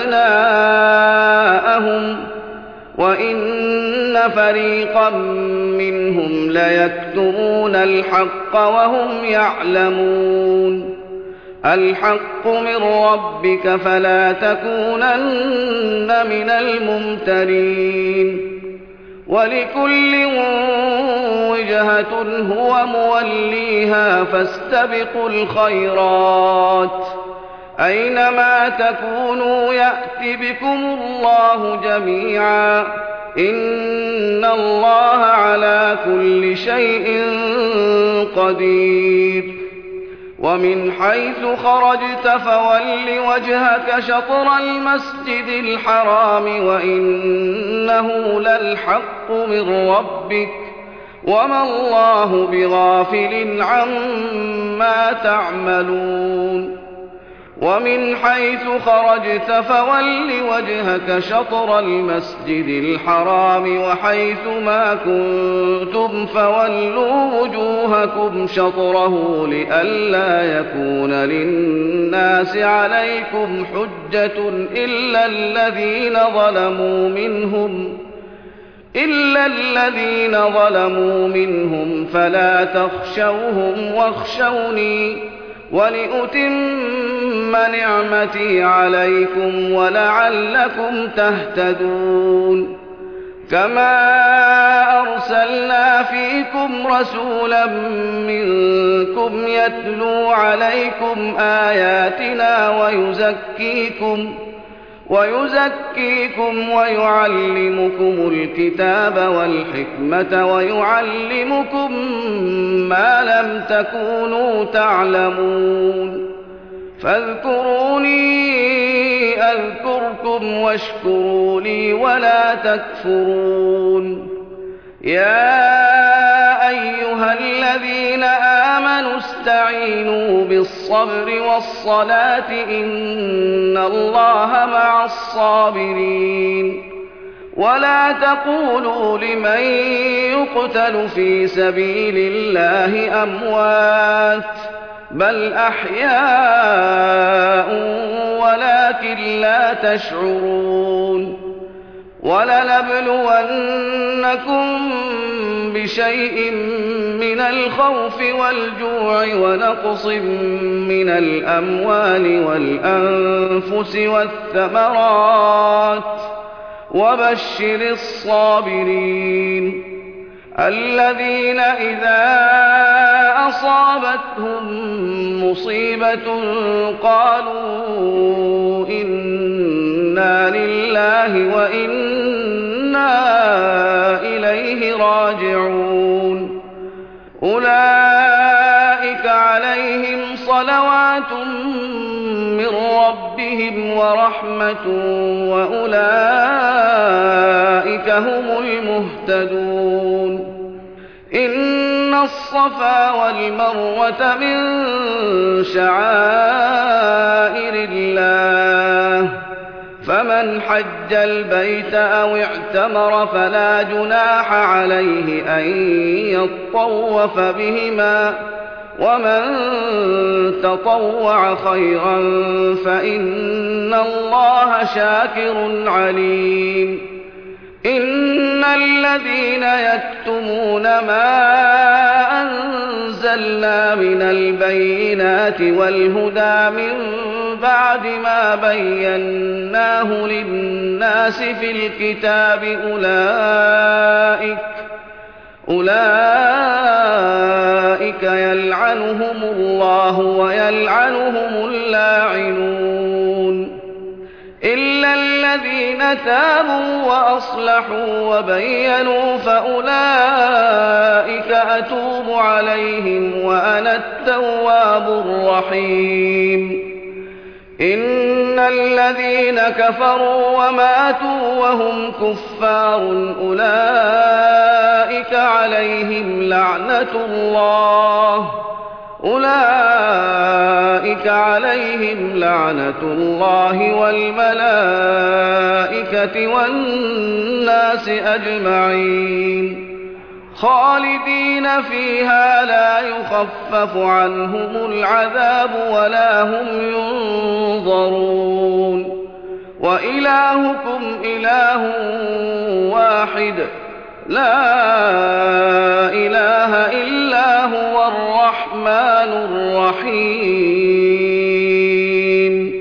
أبناءهم وإن فريقا منهم ليكتمون الحق وهم يعلمون الحق من ربك فلا تكونن من الممترين ولكل وجهة هو موليها فاستبقوا الخيرات أينما تكونوا يأت بكم الله جميعا إن الله على كل شيء قدير ومن حيث خرجت فول وجهك شطر المسجد الحرام وإنه للحق من ربك وما الله بغافل عما تعملون ومن حيث خرجت فول وجهك شطر المسجد الحرام وحيث ما كنتم فولوا وجوهكم شطره لئلا يكون للناس عليكم حجة إلا الذين ظلموا منهم إلا الذين ظلموا منهم فلا تخشوهم واخشوني ولأتم نعمتي عليكم ولعلكم تهتدون كما أرسلنا فيكم رسولا منكم يتلو عليكم آياتنا ويزكيكم ويزكيكم ويعلمكم الكتاب والحكمة ويعلمكم ما لم تكونوا تعلمون فاذكروني أذكركم واشكروا لي ولا تكفرون يا أيها الذين آمنوا استعينوا بالصبر والصلاة إن الله مع الصابرين ولا تقولوا لمن يقتل في سبيل الله أموات بل أحياء ولكن لا تشعرون ولنبلونكم بشيء من الخوف والجوع ونقص من الأموال والأنفس والثمرات وبشر الصابرين الذين إذا أصابتهم مصيبة قالوا إنا لله وإنا إليه راجعون أولئك عليهم صلوات من ربهم ورحمة وأولئك هم المهتدون إن الصفا والمروة من شعائر الله فمن حج البيت أو اعتمر فلا جناح عليه أن يطوف بهما ومن تطوع خيرا فإن الله شاكر عليم إن الذين يكتمون ما أنزلنا من البينات والهدى من بعد ما بيناه للناس في الكتاب أولئك أولئك يلعنهم الله ويلعنهم اللاعنون إلا الذين تابوا وأصلحوا وبينوا فأولئك أتوب عليهم وأنا التواب الرحيم إن الذين كفروا وماتوا وهم كفار أولئك عليهم لعنة الله أولئك عليهم لعنة الله والملائكة والناس أجمعين خالدين فيها لا يخفف عنهم العذاب ولا هم ينظرون وإلهكم إله واحد لا إله إلا هو الرحمن الرحيم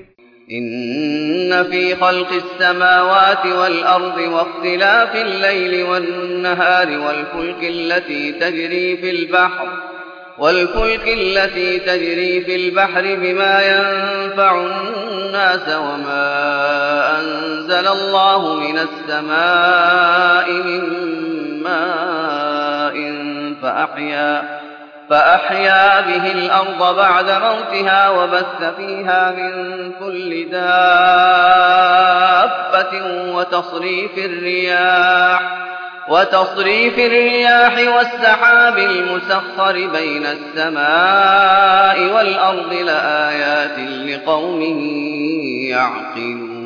إن في خلق السماوات والأرض واختلاف الليل والنهار والفلك التي تجري في البحر والفلك التي تجري في البحر بما ينفع الناس وما أنزل الله من السماء من ماء فأحيا فأحيا به الأرض بعد موتها وبث فيها من كل دابة وتصريف الرياح وتصريف الرياح والسحاب المسخر بين السماء والأرض لآيات لقوم يعقلون.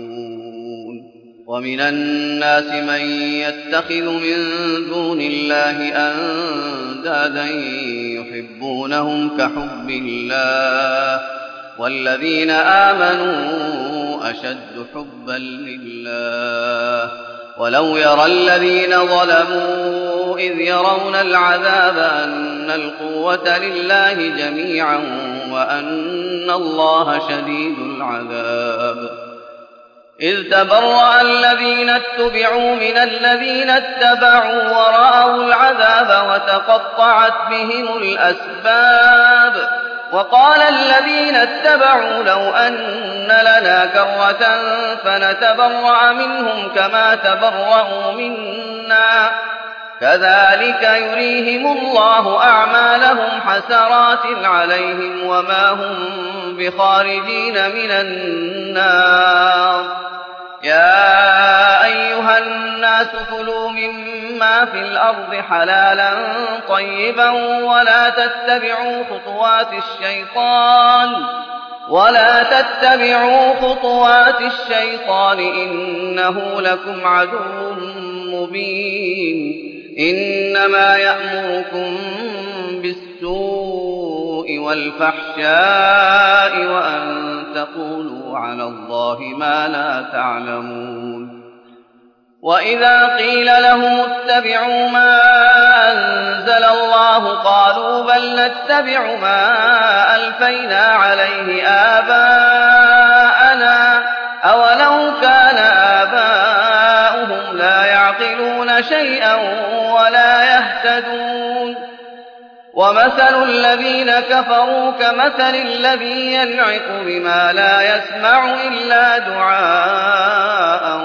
ومن الناس من يتخذ من دون الله أندادا يحبونهم كحب الله والذين آمنوا أشد حبا لله ولو يرى الذين ظلموا إذ يرون العذاب أن القوة لله جميعا وأن الله شديد العذاب إذ تبرأ الذين اتبعوا من الذين اتبعوا ورأوا العذاب وتقطعت بهم الأسباب وقال الذين اتبعوا لو أن لنا كرة فنتبرأ منهم كما تبرأوا منا كذلك يريهم الله أعمالهم حسرات عليهم وما هم بخارجين من النار. يا أيها الناس كلوا مما في الأرض حلالا طيبا ولا تتبعوا خطوات الشيطان ولا تتبعوا خطوات الشيطان إنه لكم عدو مبين. إنما يأمركم بالسوء والفحشاء وأن تقولوا على الله ما لا تعلمون. وإذا قيل لهم اتبعوا ما أنزل الله قالوا بل نتبع ما ألفينا عليه آباءنا أولو كان آباؤهم لا يعقلون شيئا ولا يهتدون. ومثل الذين كفروا كمثل الذي ينعق بما لا يسمع إلا دعاء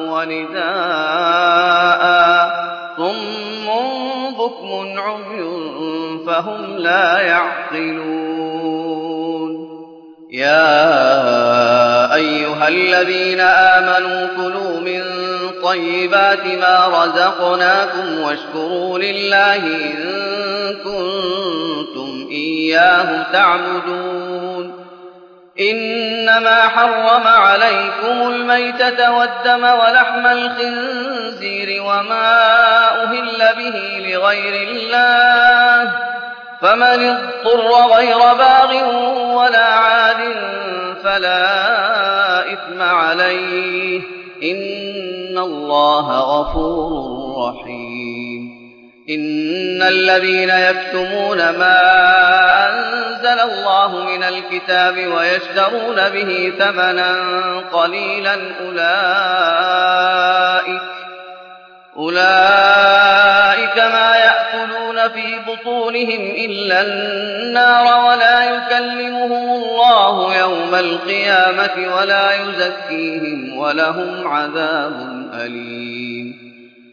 ونداء صم بكم عمي فهم لا يعقلون. يا أيها الذين آمنوا كلوا من طيبات ما رزقناكم واشكروا لله إن كنتم إياه تعبدون. إنما حرم عليكم الميتة والدم ولحم الخنزير وما أهل به لغير الله فمن اضطر غير باغ ولا عاد فلا إثم عليه إن الله غفور رحيم. إن الذين يكتمون ما أنزل الله من الكتاب ويشترون به ثمنا قليلا أولئك أولئك ما يأكلون في بطونهم إلا النار ولا يكلمهم الله يوم القيامة ولا يزكيهم ولهم عذاب أليم.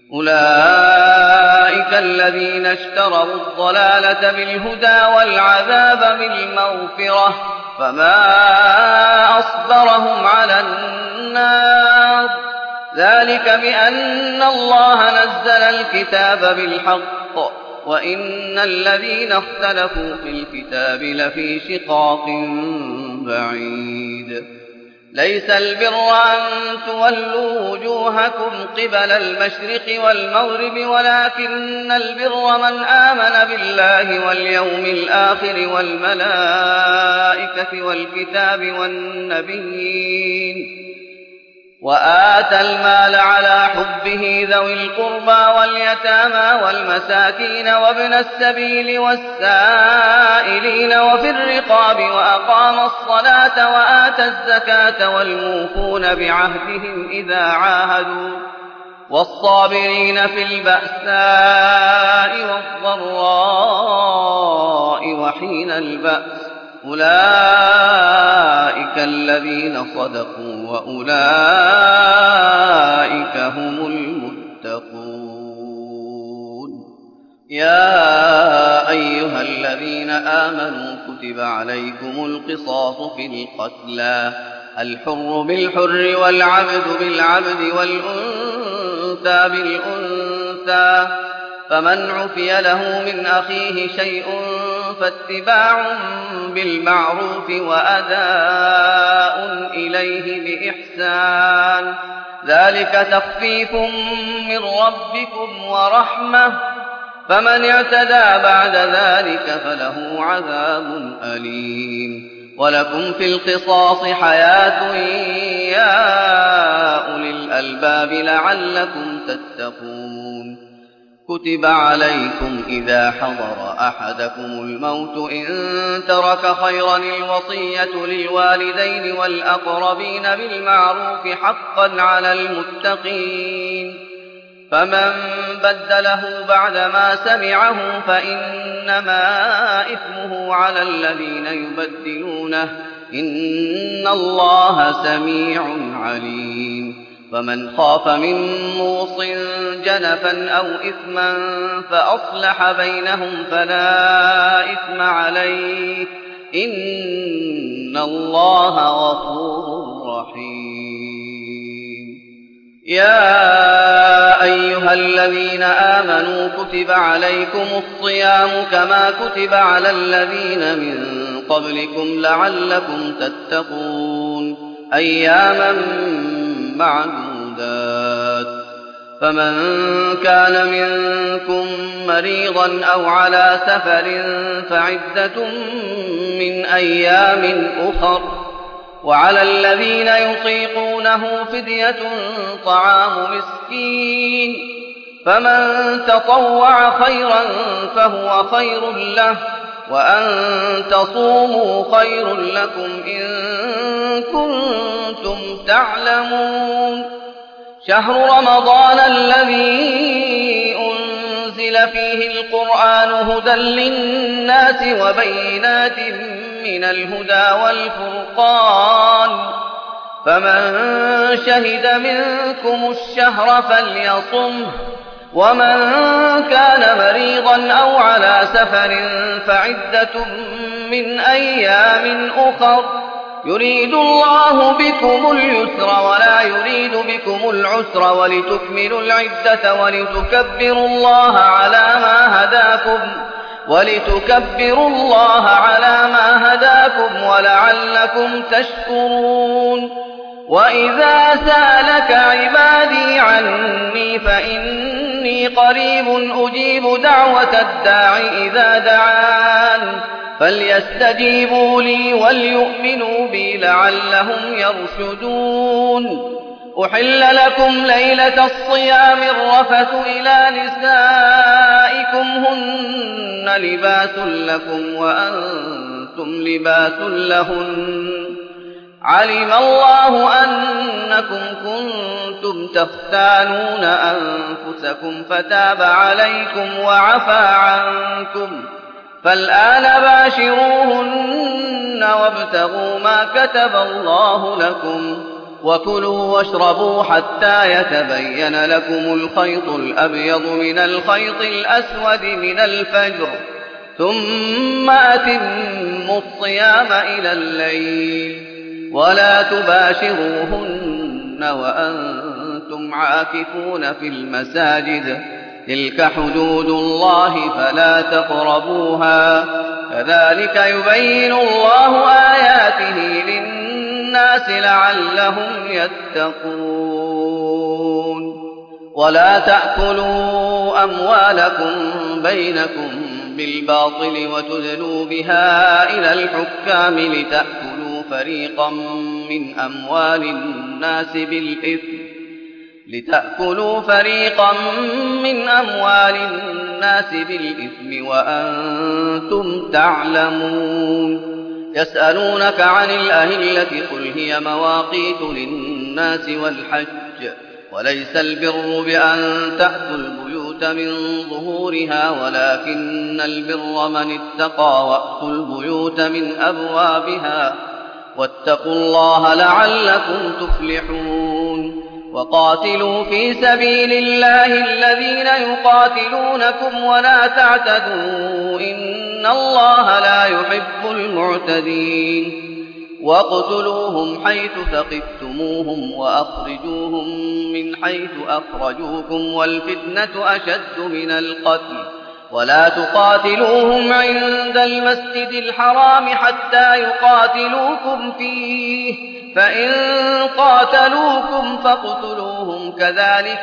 أولئك الذين اشتروا الضلالة بالهدى والعذاب بالمغفرة فما أصبرهم على النار ذلك بأن الله نزل الكتاب بالحق وإن الذين اختلفوا في الكتاب لفي شقاق بعيد. ليس البر أن تولوا وجوهكم قبل المشرق والمغرب ولكن البر من آمن بالله واليوم الآخر والملائكة والكتاب والنبيين وآتى المال على حبه ذوي القربى واليتامى والمساكين وابن السبيل والسائلين وفي الرقاب وأقام الصلاة وآتى الزكاة والموفون بعهدهم إذا عاهدوا والصابرين في البأساء والضراء وحين البأس أولئك الذين صدقوا وأولئك هم المتقون. يا أيها الذين آمنوا كتب عليكم القصاص في القتلى الحر بالحر والعبد بالعبد والأنثى بالأنثى فمن عفي له من أخيه شيء فاتباع بالمعروف وأداء إليه بإحسان ذلك تخفيف من ربكم ورحمة فمن اعتدى بعد ذلك فله عذاب أليم ولكم في القصاص حياة يا أولي الألباب لعلكم تتقون كتب عليكم إذا حضر أحدكم الموت إن ترك خيرا الوصية للوالدين والأقربين بالمعروف حقا على المتقين فمن بدله بعدما سمعه فإنما إثمه على الذين يبدلونه إن الله سميع عليم فمن خاف من موص جنفا أو إثما فأصلح بينهم فلا إثم عليه إن الله غفور رحيم يا أيها الذين آمنوا كتب عليكم الصيام كما كتب على الذين من قبلكم لعلكم تتقون أياما معدودات فمن كان منكم مريضا أو على سفر فعدة من أيام أخر وعلى الذين يطيقونه فدية طعام مسكين فمن تطوع خيرا فهو خير له وأن تصوموا خير لكم إن كنتم تعلمون شهر رمضان الذي أنزل فيه القرآن هدى للناس وبينات من الهدى والفرقان فمن شهد منكم الشهر فليصمه ومن كان مريضا أو على سفر فعدة من أيام أخر يريد الله بكم اليسر ولا يريد بكم العسر ولتكملوا العدة ولتكبروا الله على ما هداكم ولتكبروا الله على ما هداكم ولعلكم تشكرون وإذا سألك عبادي عني فإني قريب أجيب دعوة الداع إذا دعان فليستجيبوا لي وليؤمنوا بي لعلهم يرشدون أحل لكم ليلة الصيام الرفث إلى نسائكم هن لباس لكم وأنتم لباس لهن علم الله أنكم كنتم تختانون أنفسكم فتاب عليكم وعفى عنكم فالآن باشروهن وابتغوا ما كتب الله لكم وكلوا واشربوا حتى يتبين لكم الخيط الأبيض من الخيط الأسود من الفجر ثم أتموا الصيام إلى الليل ولا تباشروهن وأنتم عاكفون في المساجد تلك حدود الله فلا تقربوها كذلك يبين الله آياته للناس لعلهم يتقون ولا تأكلوا أموالكم بينكم بالباطل وتدلوا بها إلى الحكام لتأكلوا فريقا من أموال الناس بالإثم لتأكلوا فريقا من أموال الناس بالإثم وأنتم تعلمون يسألونك عن الأهلة قل هي مواقيت للناس والحج وليس البر بأن تأتوا البيوت من ظهورها ولكن البر من اتقى وأتوا البيوت من أبوابها واتقوا الله لعلكم تفلحون وقاتلوا في سبيل الله الذين يقاتلونكم ولا تعتدوا إن الله لا يحب المعتدين واقتلوهم حيث ثقفتموهم وأخرجوهم من حيث أخرجوكم والفتنة أشد من القتل ولا تقاتلوهم عند المسجد الحرام حتى يقاتلوكم فيه فإن قاتلوكم فاقتلوهم كذلك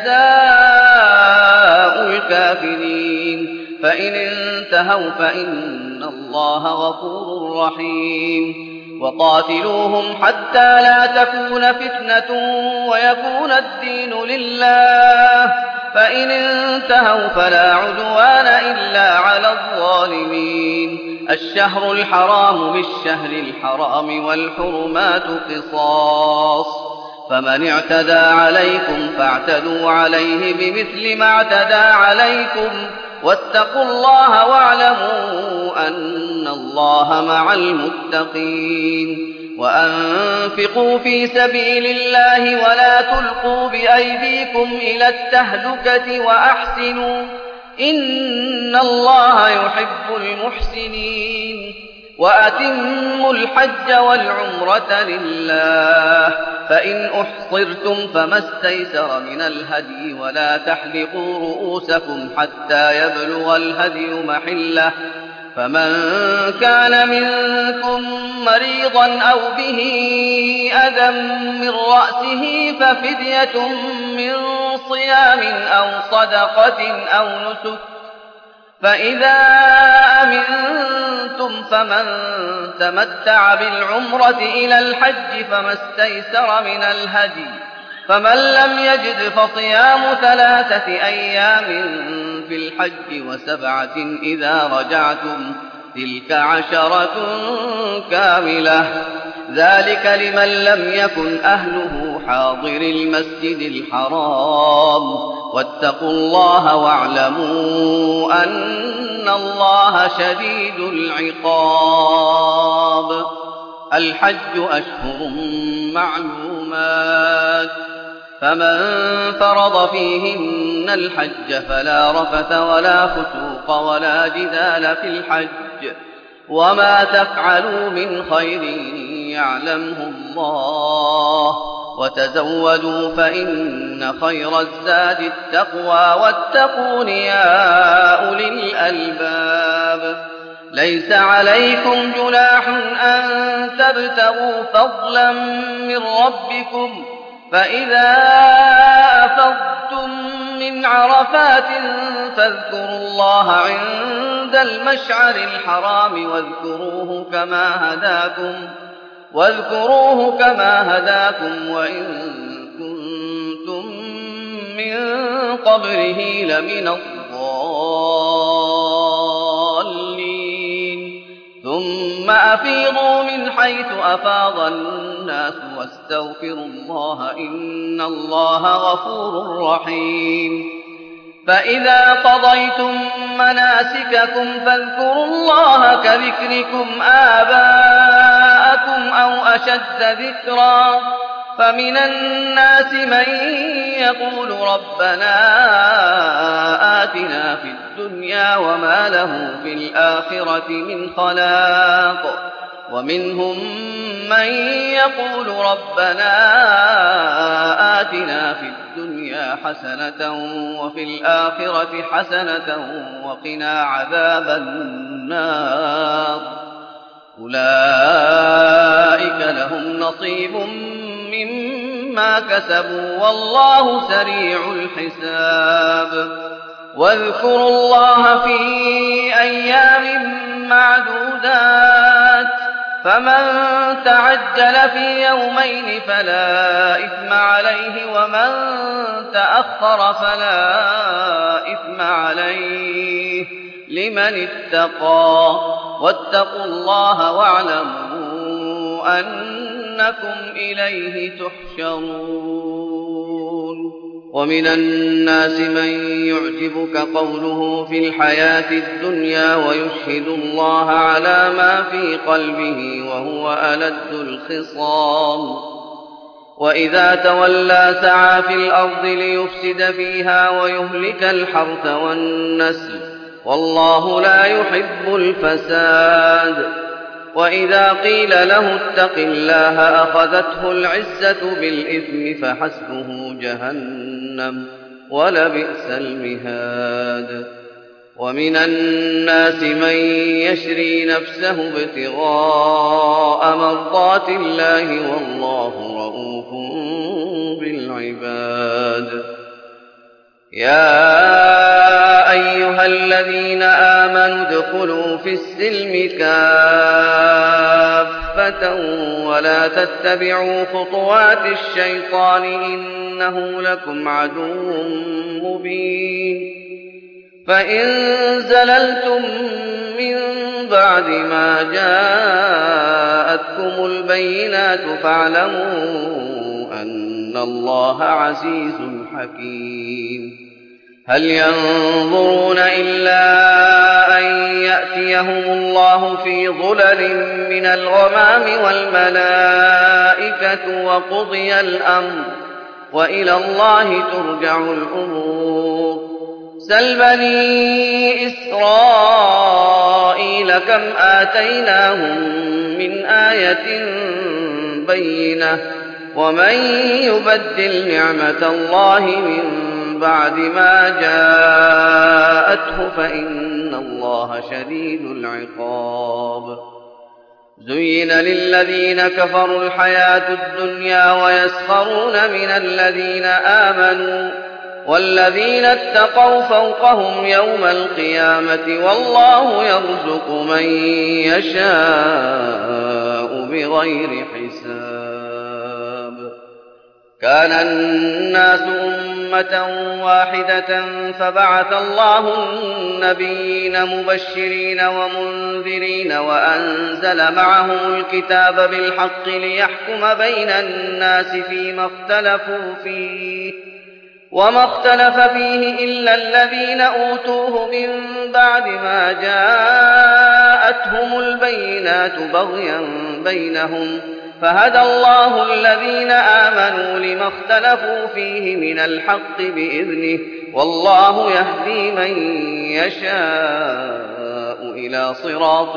جزاء الكافرين فإن انتهوا فإن الله غفور رحيم وقاتلوهم حتى لا تكون فتنة ويكون الدين لله فإن انتهوا فلا عدوان إلا على الظالمين الشهر الحرام بالشهر الحرام والحرمات قصاص فمن اعتدى عليكم فاعتدوا عليه بمثل ما اعتدى عليكم واتقوا الله واعلموا أن الله مع المتقين وأنفقوا في سبيل الله ولا تلقوا بأيديكم إلى التهلكة وأحسنوا إن الله يحب المحسنين وأتموا الحج والعمرة لله فإن أحصرتم فما استيسر من الهدي ولا تحلقوا رؤوسكم حتى يبلغ الهدي محله فمن كان منكم مريضا أو به أذى من رأسه ففدية من صيام أو صدقة أو نسك فإذا أمنتم فمن تمتع بالعمرة إلى الحج فما استيسر من الهدي فمن لم يجد فصيام ثلاثة أيام في الحج وسبعة إذا رجعتم تلك عشرة كاملة ذلك لمن لم يكن أهله حاضر المسجد الحرام واتقوا الله واعلموا أن الله شديد العقاب الحج أشهر معلومات فمن فرض فيهن الحج فلا رفث ولا فسوق ولا جدال في الحج وما تفعلوا من خير يعلمه الله وتزودوا فإن خير الزاد التقوى واتقون يا أولي الألباب ليس عليكم جناح أن تبتغوا فضلا من ربكم فإذا أفضتم من عرفات فاذكروا الله عند المشعر الحرام واذكروه كما هداكم واذكروه كما هداكم وإن كنتم من قبله لمن الضالين ثم أفيضوا من حيث أفاض الناس واستغفروا الله إن الله غفور رحيم فإذا قضيتم مناسككم فاذكروا الله كذكركم آباءكم أو أشد ذكرا فمن الناس من يقول ربنا آتنا في الدنيا وما له في الآخرة من خلاق ومنهم من يقول ربنا آتنا في الدنيا حسنة وفي الآخرة حسنة وقنا عذاب النار أولئك لهم نصيب مما كسبوا والله سريع الحساب واذكروا الله في أيام معدودات فمن تعجل في يومين فلا إثم عليه ومن تأخر فلا إثم عليه لمن اتقى واتقوا الله واعلموا أنكم إليه تحشرون ومن الناس من يعجبك قوله في الحياة الدنيا ويشهد الله على ما في قلبه وهو ألد الخصام وإذا تولى سعى في الأرض ليفسد فيها ويهلك الحرث والنسل والله لا يحب الفساد. وإذا قيل له اتق الله أخذته العزة بالإثم فحسبه جهنم ولبئس المهاد. ومن الناس من يشري نفسه ابتغاء مرضات الله والله رؤوف بالعباد. يا أيها الذين آمنوا ادخلوا في السلم كافة ولا تتبعوا خطوات الشيطان إنه لكم عدو مبين. فإن زللتم من بعد ما جاءتكم البينات فاعلموا أن الله عزيز حكيم. هل ينظرون إلا أن يأتيهم الله في ظلل من الغمام والملائكة وقضي الأمر وإلى الله ترجع الأمور. سل بني إسرائيل كم آتيناهم من آية بينة ومن يبدل نعمة الله من بعد ما جاءته فإن الله شديد العقاب. زين للذين كفروا الحياة الدنيا ويسخرون من الذين آمنوا والذين اتقوا فوقهم يوم القيامة والله يرزق من يشاء بغير حساب. كان الناس أمة واحدة فبعث الله النبيين مبشرين ومنذرين وأنزل معهم الكتاب بالحق ليحكم بين الناس فيما اختلفوا فيه وما اختلف فيه إلا الذين أوتوه من بعد ما جاءتهم البينات بغيا بينهم فهدى الله الذين آمنوا لما اختلفوا فيه من الحق بإذنه والله يهدي من يشاء إلى صراط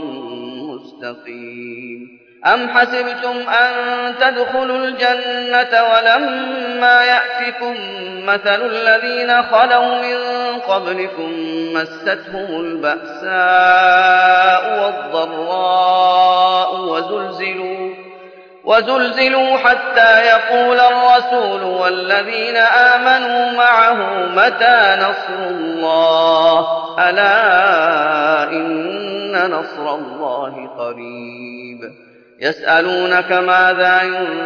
مستقيم. أم حسبتم أن تدخلوا الجنة ولما يأتكم مثل الذين خلوا من قبلكم مستهم البأساء والضراء وزلزلوا, وزلزلوا حتى يقول الرسول والذين آمنوا معه متى نصر الله ألا إن نصر الله قريب. يسألونك ماذا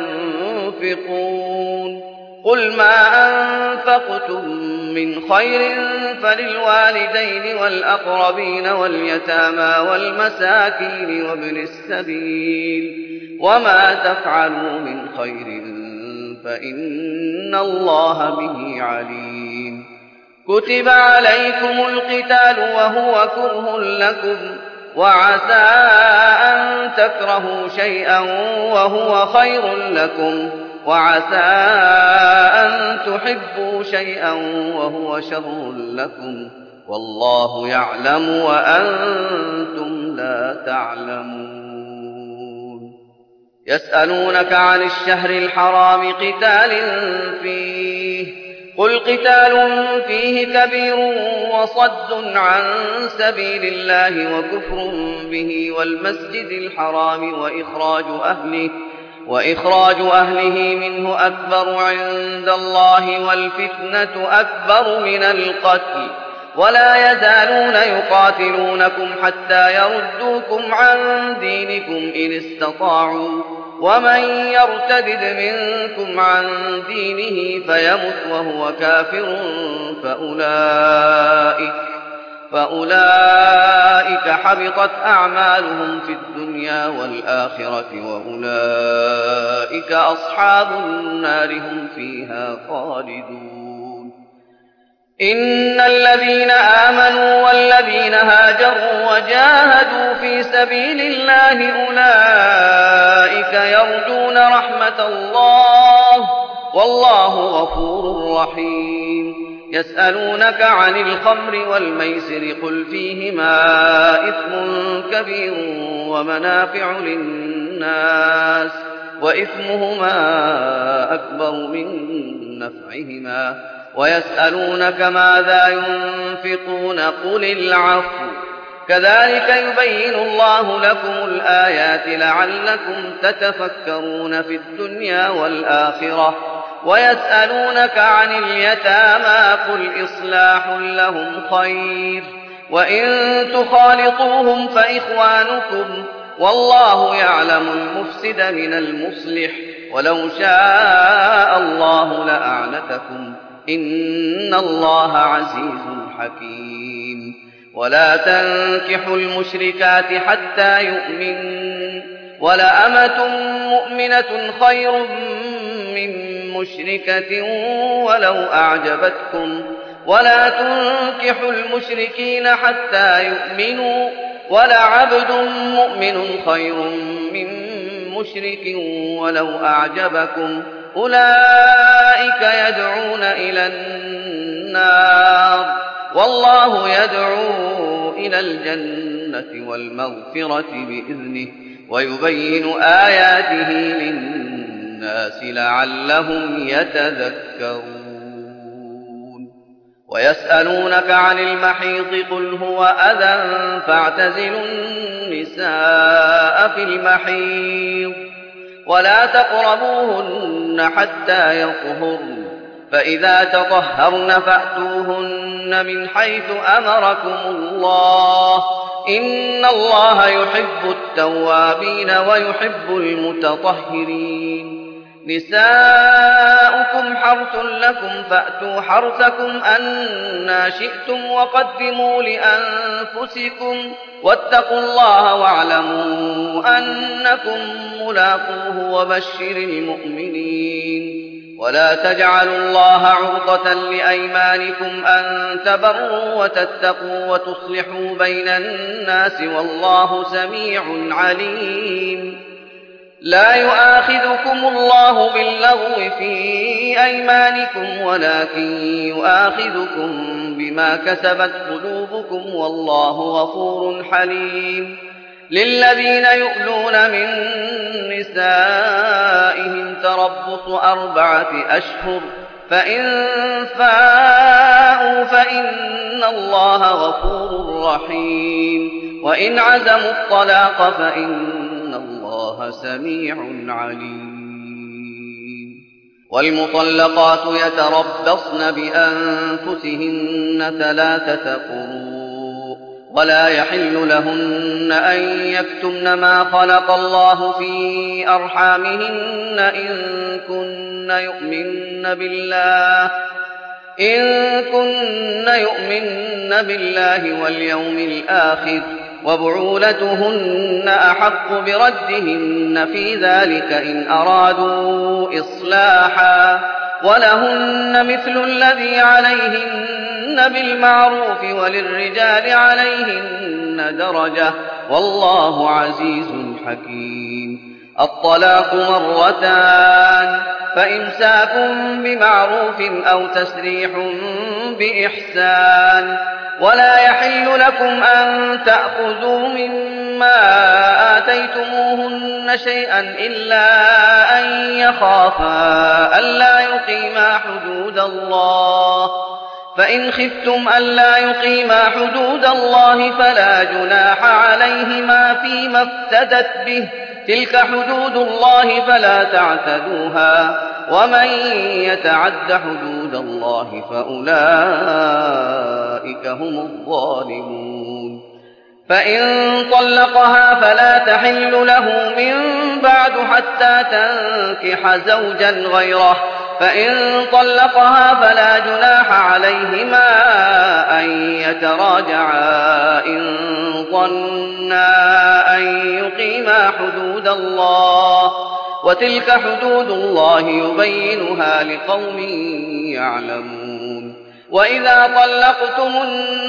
ينفقون قل ما أنفقتم من خير فللوالدين والأقربين واليتامى والمساكين وابن السبيل وما تفعلوا من خير فإن الله به عليم. كتب عليكم القتال وهو كره لكم وعسى أن تكرهوا شيئا وهو خير لكم وعسى أن تحبوا شيئا وهو شر لكم والله يعلم وأنتم لا تعلمون. يسألونك عن الشهر الحرام قتال فيه قل قتال فيه كبير وصد عن سبيل الله وكفر به والمسجد الحرام وإخراج أهله, وإخراج أهله منه أكبر عند الله والفتنة أكبر من القتل ولا يزالون يقاتلونكم حتى يردوكم عن دينكم إن استطاعوا ومن يرتد منكم عن دينه فيمت وهو كافر فأولئك, فأولئك حبطت أعمالهم في الدنيا والآخرة وأولئك أصحاب النار هم فيها خالدون. إن الذين آمنوا والذين هاجروا وجاهدوا في سبيل الله أولئك يرجون رحمة الله والله غفور رحيم يسألونك عن الخمر والميسر قل فيهما إثم كبير ومنافع للناس وإثمهما أكبر من نفعهما ويسألونك ماذا ينفقون قل العفو كذلك يبين الله لكم الآيات لعلكم تتفكرون في الدنيا والآخرة ويسألونك عن اليتامى قل إصلاح لهم خير وإن تخالطوهم فإخوانكم والله يعلم المفسد من المصلح ولو شاء الله لأعنتكم إن الله عزيز حكيم ولا تنكحوا المشركات حتى يؤمنوا ولأمة مؤمنة خير من مشركة ولو أعجبتكم ولا تنكحوا المشركين حتى يؤمنوا ولعبد مؤمن خير من مشرك ولو أعجبكم أولئك يدعون إلى النار والله يدعو إلى الجنة والمغفرة بإذنه ويبين آياته للناس لعلهم يتذكرون ويسألونك عن المحيض قل هو أذى فاعتزلوا النساء في المحيض ولا تقربوهن حتى يطهرن فإذا تطهرن فأتوهن من حيث أمركم الله إن الله يحب التوابين ويحب المتطهرين نساؤكم حرث لكم فأتوا حرثكم أنى شئتم وقدموا لأنفسكم واتقوا الله واعلموا أنكم ملاقوه وبشر المؤمنين ولا تجعلوا الله عرضة لأيمانكم أن تبروا وتتقوا وتصلحوا بين الناس والله سميع عليم لا يؤاخذكم الله باللغو في أيمانكم ولكن يؤاخذكم بما كسبت قلوبكم والله غفور حليم للذين يؤلون من نسائهم تربص أربعة أشهر فإن فاءوا فإن الله غفور رحيم وإن عزموا الطلاق فإن الله سميع عليم والمطلقات يتربصن بأنفسهن ثلاثة قروء ولا يحل لهن أن يكتمن ما خلق الله في أرحامهن إن كن يؤمن بالله إن كن يؤمن بالله واليوم الآخر وبعولتهن أحق بردهن في ذلك إن أرادوا إصلاحا ولهن مثل الذي عليهن بالمعروف وللرجال عليهن درجة والله عزيز حكيم الطلاق مرتان فإمساك بمعروف أو تسريح بإحسان ولا يحل لكم أن تأخذوا مما آتيتموهن شيئا إلا أن يخافا ألا يقيما حدود الله فإن خفتم ألا يقيما حدود الله فلا جناح عليهما فيما افتدت به تلك حدود الله فلا تعتدوها ومن يتعد حدود الله فأولئك هم الظالمون فإن طلقها فلا تحل له من بعد حتى تنكح زوجا غيره فإن طلقها فلا جناح عليهما أن يتراجعا إن ظنا أن يقيما حدود الله وتلك حدود الله يبينها لقوم يعلمون وإذا طلقتم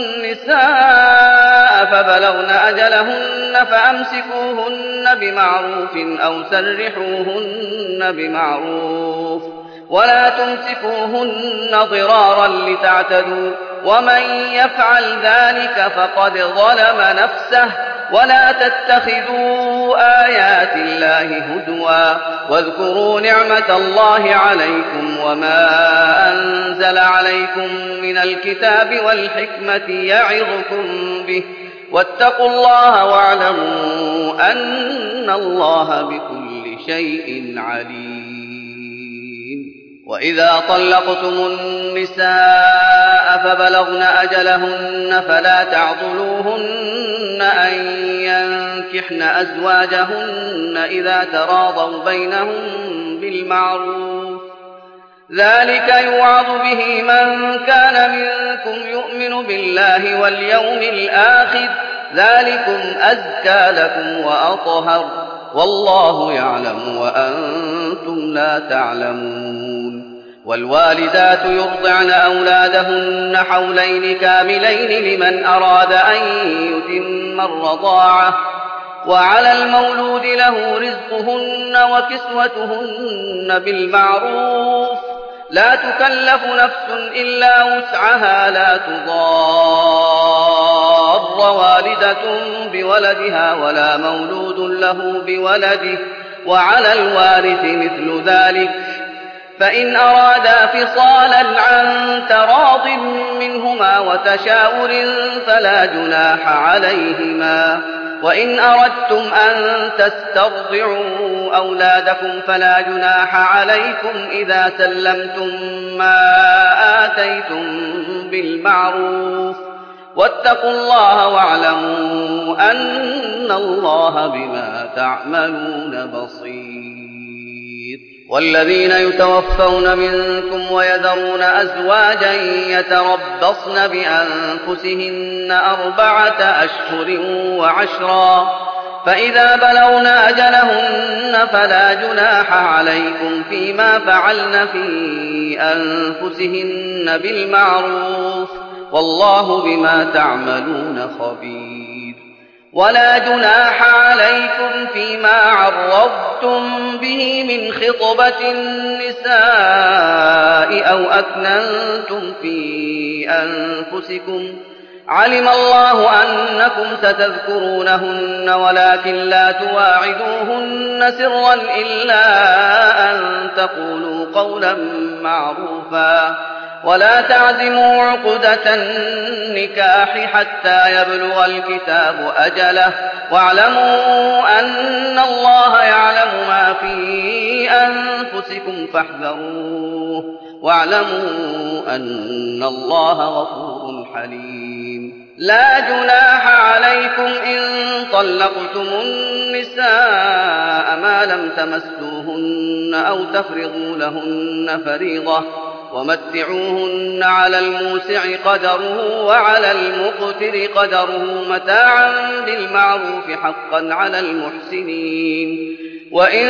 النساء فبلغن أجلهن فأمسكوهن بمعروف أو سرحوهن بمعروف ولا تمسكوهن ضرارا لتعتدوا ومن يفعل ذلك فقد ظلم نفسه ولا تتخذوا آيات الله هزوا واذكروا نعمة الله عليكم وما أنزل عليكم من الكتاب والحكمة يعظكم به واتقوا الله واعلموا أن الله بكل شيء عليم. وإذا طلقتم النساء فبلغن أجلهن فلا تعضلوهن أن ينكحن أزواجهن إذا تراضوا بينهم بالمعروف ذلك يوعظ به من كان منكم يؤمن بالله واليوم الآخر ذلكم أزكى لكم وأطهر والله يعلم وأنتم لا تعلمون. والوالدات يرضعن أولادهن حولين كاملين لمن أراد أن يتم الرضاعة وعلى المولود له رزقهن وكسوتهن بالمعروف لا تكلف نفس إلا وسعها لا تضار والدة بولدها ولا مولود له بولده وعلى الوارث مثل ذلك فإن أرادا فصالا عن تراض منهما وتشاور فلا جناح عليهما وإن أردتم أن تسترضعوا أولادكم فلا جناح عليكم إذا سلمتم ما آتيتم بالمعروف واتقوا الله واعلموا أن الله بما تعملون بصير. والذين يتوفون منكم ويذرون أزواجا يتربصن بأنفسهن أربعة أشهر وعشرا فإذا بلغن أجلهن فلا جناح عليكم فيما فعلن في أنفسهن بالمعروف والله بما تعملون خبير. ولا جناح عليكم فيما عرضتم به من خطبة النساء أو أكننتم في أنفسكم علم الله أنكم ستذكرونهن ولكن لا تواعدوهن سرا إلا أن تقولوا قولا معروفا ولا تعزموا عقدة النكاح حتى يبلغ الكتاب أجله واعلموا أن الله يعلم ما في أنفسكم فاحذروه واعلموا أن الله غفور حليم. لا جناح عليكم إن طلقتم النساء ما لم تمسوهن أو تفرضوا لهن فريضة ومتعوهن على الموسع قدره وعلى المقتر قدره متاعا بالمعروف حقا على المحسنين. وإن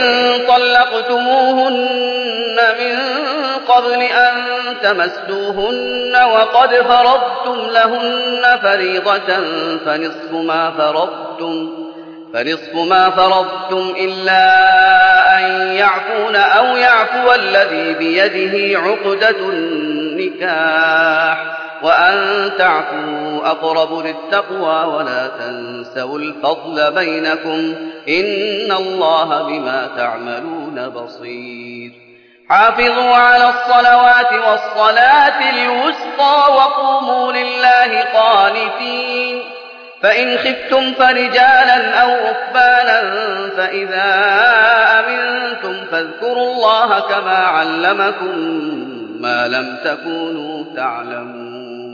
طلقتموهن من قبل أن تمسوهن وقد فرضتم لهن فريضة فنصف ما فرضتم فنصف ما فرضتم إلا أن يعفون أو يعفو الذي بيده عقدة النكاح وأن تعفوا أقرب للتقوى ولا تنسوا الفضل بينكم إن الله بما تعملون بصير. حافظوا على الصلوات والصلاة الوسطى وقوموا لله قانتين فإن خفتم فرجالا أو ركبانا فإذا أمنتم فاذكروا الله كما علمكم ما لم تكونوا تعلمون.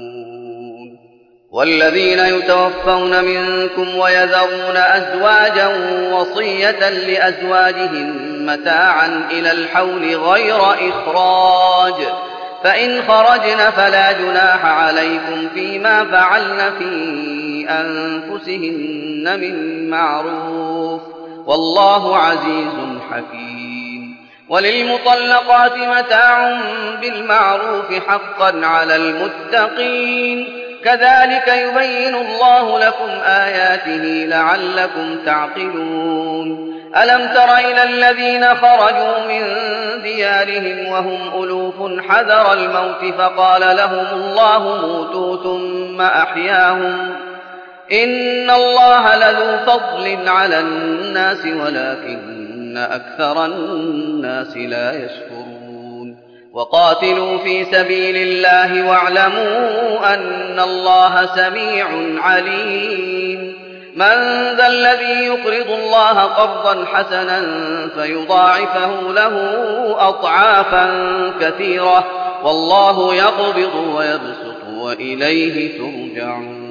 والذين يتوفون منكم ويذرون أزواجا وصية لأزواجهم متاعا إلى الحول غير إخراج فإن خرجن فلا جناح عليكم فيما فعلن في أنفسهن من معروف والله عزيز حكيم. وللمطلقات متاع بالمعروف حقا على المتقين كذلك يبين الله لكم آياته لعلكم تعقلون ألم تر إلى الذين خرجوا من ديارهم وهم ألوف حذر الموت فقال لهم الله موتوا ثم أحياهم إن الله لذو فضل على الناس ولكن أكثر الناس لا يشكرون وقاتلوا في سبيل الله واعلموا أن الله سميع عليم من ذا الذي يقرض الله قرضا حسنا فيضاعفه له أضعافا كثيرة والله يقبض ويبسط وإليه ترجعون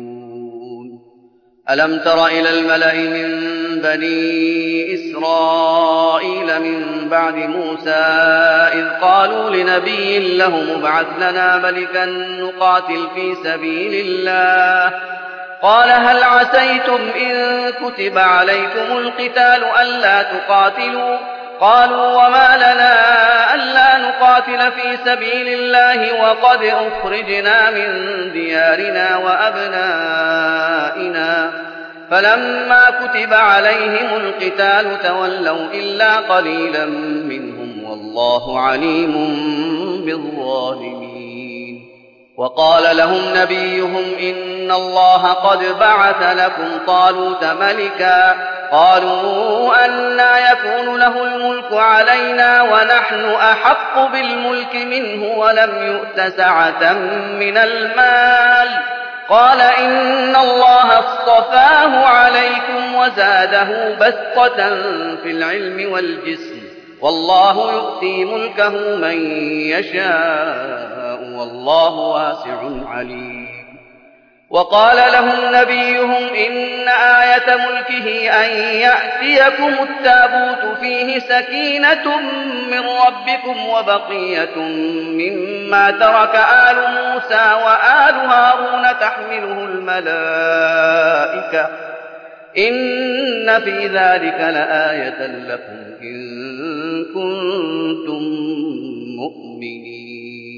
ألم تر إلى الملأ من بني إسرائيل من بعد موسى إذ قالوا لنبي له ابعث لنا ملكا نقاتل في سبيل الله قال هل عسيتم إن كتب عليكم القتال ألا تقاتلوا قالوا وما لنا ألا نقاتل في سبيل الله وقد أخرجنا من ديارنا وأبنائنا فلما كتب عليهم القتال تولوا إلا قليلا منهم والله عليم بالظالمين وقال لهم نبيهم إن الله قد بعث لكم طالوت ملكا قالوا أنى يكون له الملك علينا ونحن أحق بالملك منه ولم يؤت سعة من المال قال إن الله اصطفاه عليكم وزاده بسطة في العلم والجسم والله يؤتي ملكه من يشاء والله واسع عليم وقال لهم نبيهم إن آية ملكه أن يأتيكم التابوت فيه سكينة من ربكم وبقية مما ترك آل موسى وآل هارون تحمله الملائكة إن في ذلك لآية لكم إن كنتم مؤمنين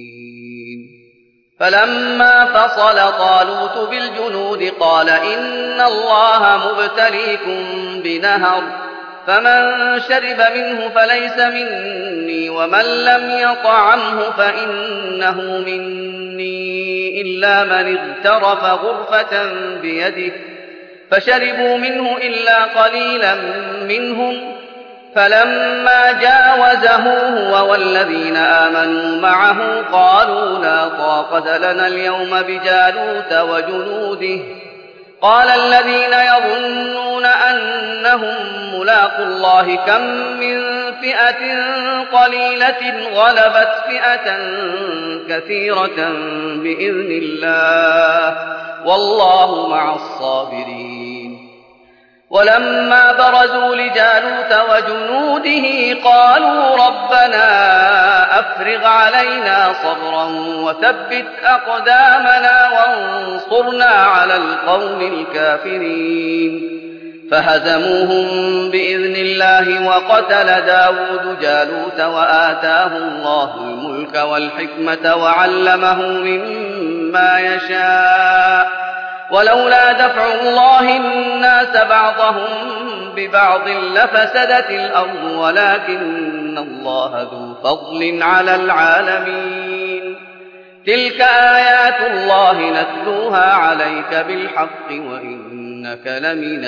فلما فصل طالوت بالجنود قال إن الله مبتليكم بنهر فمن شرب منه فليس مني ومن لم يطعمه فإنه مني إلا من اغترف غرفة بيده فشربوا منه إلا قليلا منهم فلما جاوزه هو والذين آمنوا معه قالوا لا طاقة لنا اليوم بجالوت وجنوده قال الذين يظنون أنهم ملاقوا الله كم من فئة قليلة غلبت فئة كثيرة بإذن الله والله مع الصابرين ولما برزوا لجالوت وجنوده قالوا ربنا أفرغ علينا صبرا وثبت أقدامنا وانصرنا على القوم الكافرين فهزموهم بإذن الله وقتل داود جالوت وآتاه الله الملك والحكمة وعلمه مما يشاء ولولا دفع الله الناس بعضهم ببعض لفسدت الأرض ولكن الله ذو فضل على العالمين تلك آيات الله نتلوها عليك بالحق وإنك لمن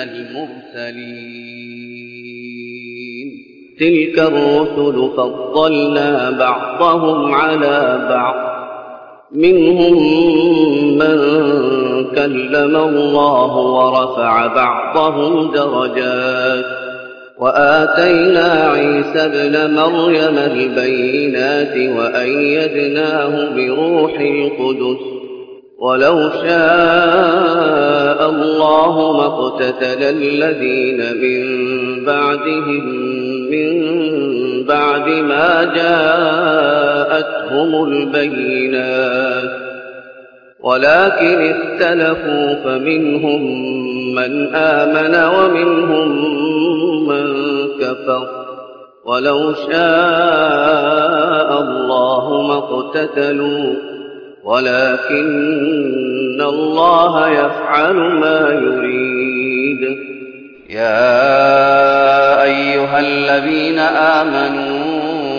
المرسلين تلك الرسل فضلنا بعضهم على بعض منهم من كلم الله ورفع بعضهم درجات وآتينا عيسى ابن مريم البينات وأيدناه بروح القدس ولو شاء الله ما اقتتل الذين من بعدهم من بعد ما جاءتهم البينات ولكن اختلفوا فمنهم من آمن ومنهم من كفر ولو شاء الله ما اقتتلوا ولكن الله يفعل ما يريد. يا أيها الذين آمنوا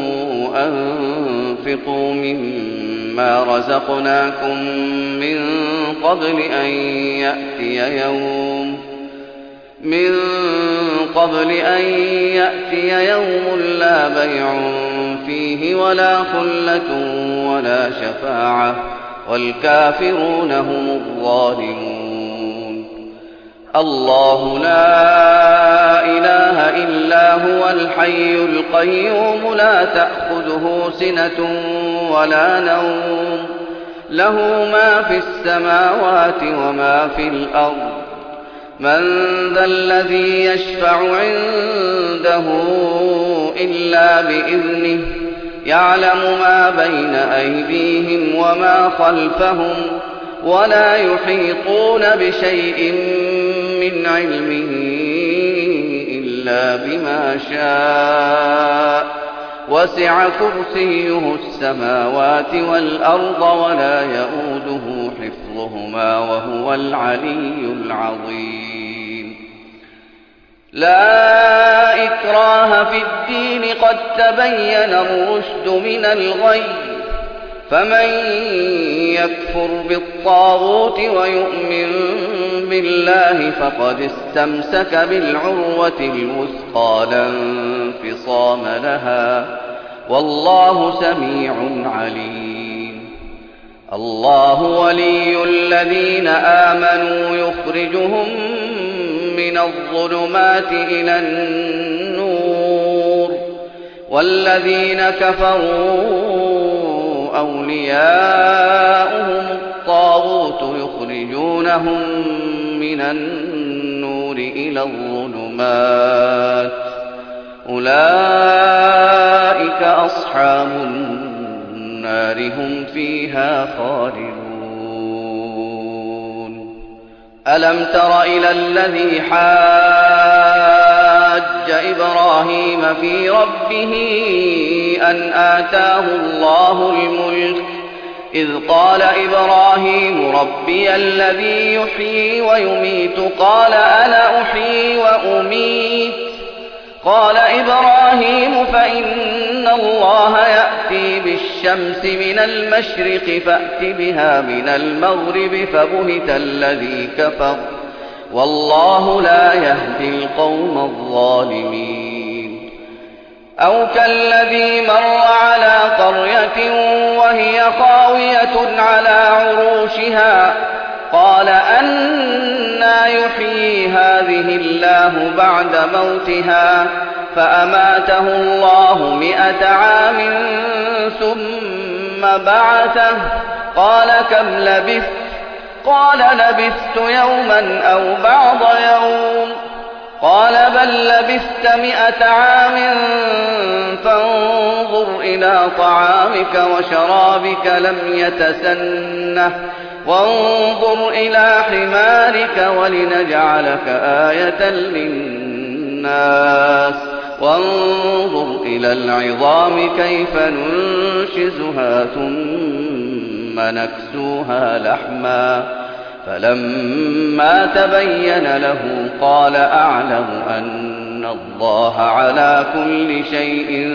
أنفقوا مما رزقناكم من قبل أن يأتي يوم من قبل أن يأتي يوم لا بيع فيه ولا خلة ولا شفاعة والكافرون هم الظالمون. الله لا إله إلا هو الحي القيوم لا تأخذه سنة ولا نوم له ما في السماوات وما في الأرض من ذا الذي يشفع عنده إلا بإذنه يعلم ما بين أيديهم وما خلفهم ولا يحيطون بشيء من علمه إلا بما شاء وسع كرسيه السماوات والأرض ولا يئوده حفظهما وهو العلي العظيم. لا إكراه في الدين قد تبين الرشد من الغي فمن يكفر بالطاغوت ويؤمن بالله فقد استمسك بالعروة الوثقى لا انفصام لها والله سميع عليم. الله ولي الذين آمنوا يخرجهم من الظلمات إلى النور والذين كفروا أولياؤهم الطاغوت يخرجونهم من النور إلى الظلمات أولئك أصحاب النار هم فيها خالدون. ألم تر إلى الذي حاج إبراهيم في ربه أن آتاه الله الملك إذ قال إبراهيم ربي الذي يحيي ويميت قال أنا أحيي وأميت قال إبراهيم فإن الله يأتي بالشمس من المشرق فأت بها من المغرب فبهت الذي كفر والله لا يهدي القوم الظالمين. أو كالذي مر على قرية وهي خاوية على عروشها قال أنى يحيي هذه الله بعد موتها فأماته الله مئة عام ثم بعثه قال كم لبثت قال لبثت يوما أو بعض يوم قال بل لبثت مئة عام فانظر إلى طعامك وشرابك لم يتسنه وانظر إلى حمارك ولنجعلك آية للناس وانظر إلى العظام كيف ننشزها ثم نكسوها لحما فلما تبين له قال أعلم أن الله على كل شيء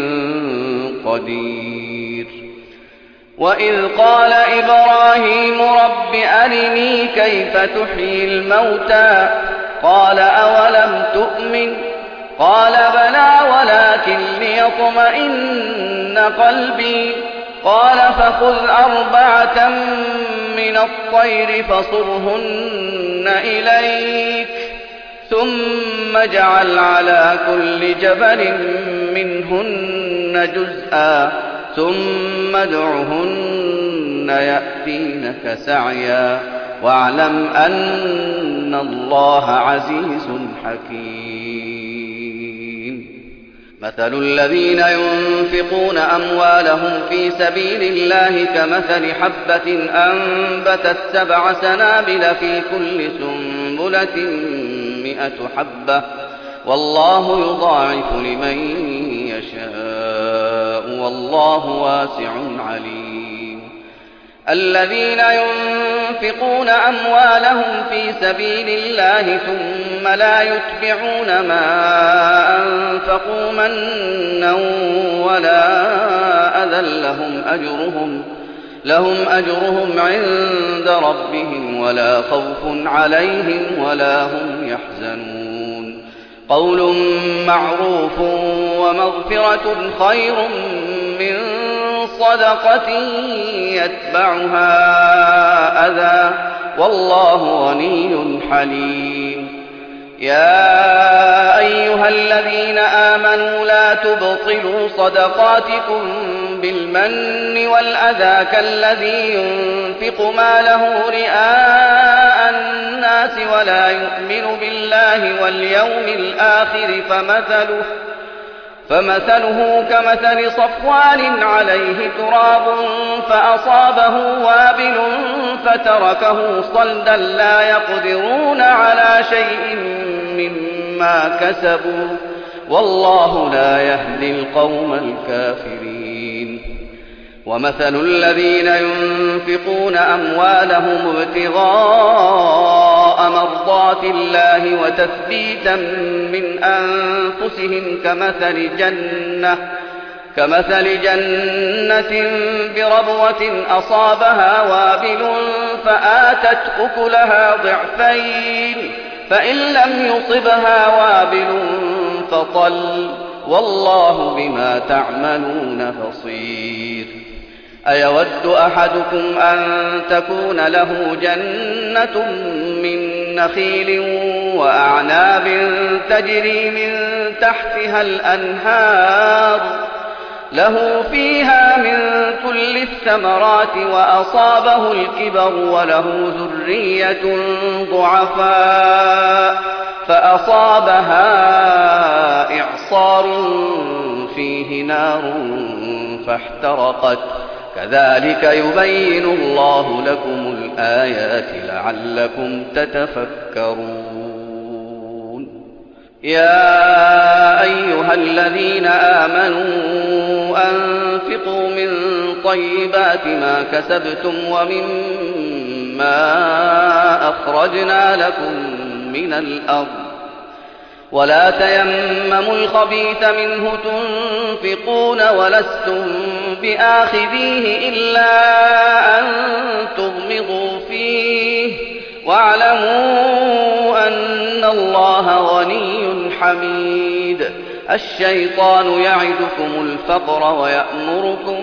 قدير. وإذ قال إبراهيم رب أرني كيف تحيي الموتى قال أولم تؤمن قال بلى ولكن ليطمئن قلبي قال فخذ أربعة من الطير فصرهن إليك ثم اجعل على كل جبل منهن جزءا ثم ادعهن يأتينك سعيا واعلم أن الله عزيز حكيم. مثل الذين ينفقون أموالهم في سبيل الله كمثل حبة أنبتت سبع سنابل في كل سنبلة مئة حبة والله يضاعف لمن يشاء يشاء والله واسع عليم. الذين ينفقون أموالهم في سبيل الله ثم لا يتبعون ما أنفقوا منا ولا أذى لهم أجرهم لهم أجرهم عند ربهم ولا خوف عليهم ولا هم يحزنون. قول معروف ومغفرة خير من صدقة يتبعها أذى والله غني حليم. يا أيها الذين آمنوا لا تبطلوا صدقاتكم بالمن والأذى كالذي ينفق ماله رئاء الناس ولا يؤمن بالله واليوم الآخر فمثله فمثله كمثل صفوان عليه تراب فأصابه وابل فتركه صلدا لا يقدرون على شيء مما كسبوا والله لا يهدي القوم الكافرين. ومثل الذين ينفقون أموالهم ابتغاء مرضات الله وتثبيتا من أنفسهم كمثل جنة كمثل جنة بربوة أصابها وابل فآتت أكلها ضعفين فإن لم يصبها وابل فطل والله بما تعملون بصير. أيود أحدكم أن تكون له جنة من نخيل وأعناب تجري من تحتها الأنهار له فيها من كل الثمرات وأصابه الكبر وله ذرية ضعفاء فأصابها إعصار فيه نار فاحترقت كذلك يبين الله لكم الآيات لعلكم تتفكرون. يا أيها الذين آمنوا أنفقوا من طيبات ما كسبتم ومما أخرجنا لكم من الأرض ولا تيمموا الخبيث منه تنفقون ولستم بآخذيه إلا أن تغمضوا فيه واعلموا أن الله غني حميد. الشيطان يعدكم الفقر ويأمركم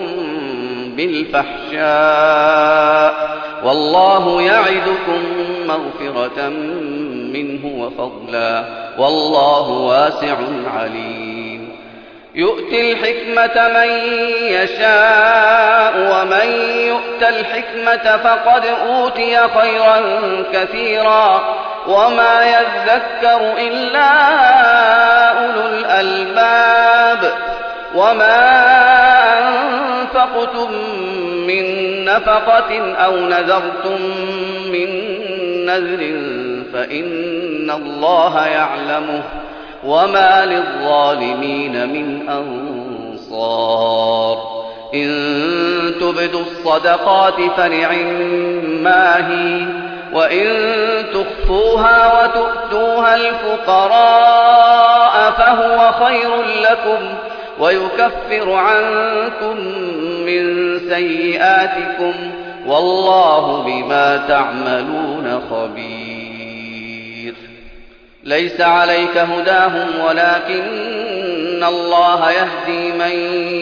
بالفحشاء والله يعدكم مغفرة منه وفضلا والله واسع عليم. يؤتي الحكمة من يشاء ومن يؤت الحكمة فقد أوتي خيرا كثيرا وما يذكر إلا أولو الألباب. وما أنفقتم من نفقة أو نذرتم من نذر فإن الله يعلمه وما للظالمين من أنصار. إن تبدوا الصدقات فنعما هي وإن تخفوها وتؤتوها الفقراء فهو خير لكم ويكفر عنكم من سيئاتكم والله بما تعملون خبير. ليس عليك هداهم ولكن الله يهدي من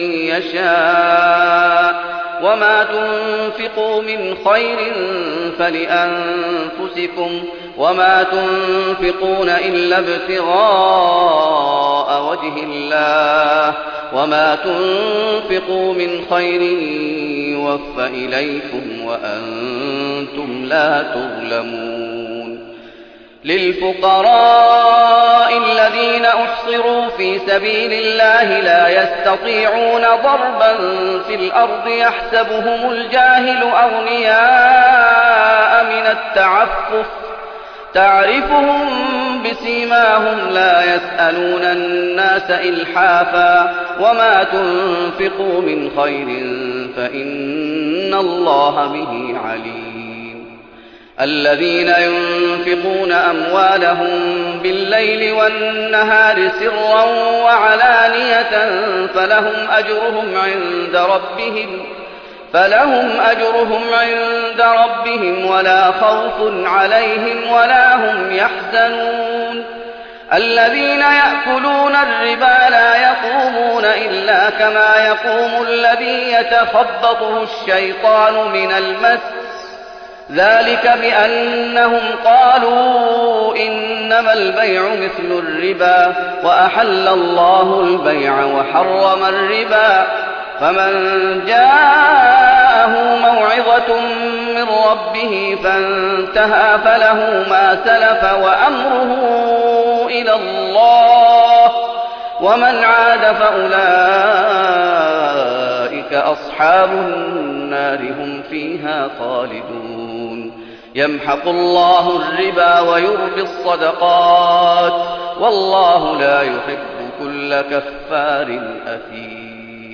يشاء وما تنفقوا من خير فلأنفسكم وما تنفقون إلا ابتغاء وجه الله وما تنفقوا من خير يوفى إليكم وأنتم لا تظلمون. للفقراء الذين أحصروا في سبيل الله لا يستطيعون ضربا في الأرض يحسبهم الجاهل أغنياء من التعفف تعرفهم بسيماهم لا يسألون الناس إلحافا وما تنفقوا من خير فإن الله به عليم. الذين ينفقون أموالهم بالليل والنهار سرا وعلانية فلهم أجرهم عند ربهم فلهم أجرهم عند ربهم ولا خوف عليهم ولا هم يحزنون. الذين يأكلون الربا لا يقومون إلا كما يقوم الذي يتخبطه الشيطان من المس، ذلك بأنهم قالوا إنما البيع مثل الربا وأحل الله البيع وحرم الربا. فمن جاءه موعظة من ربه فانتهى فله ما سلف وأمره إلى الله ومن عاد فأولئك أصحاب النار هم فيها خالدون. يمحق الله الربا ويربي الصدقات والله لا يحب كل كفار أثيم.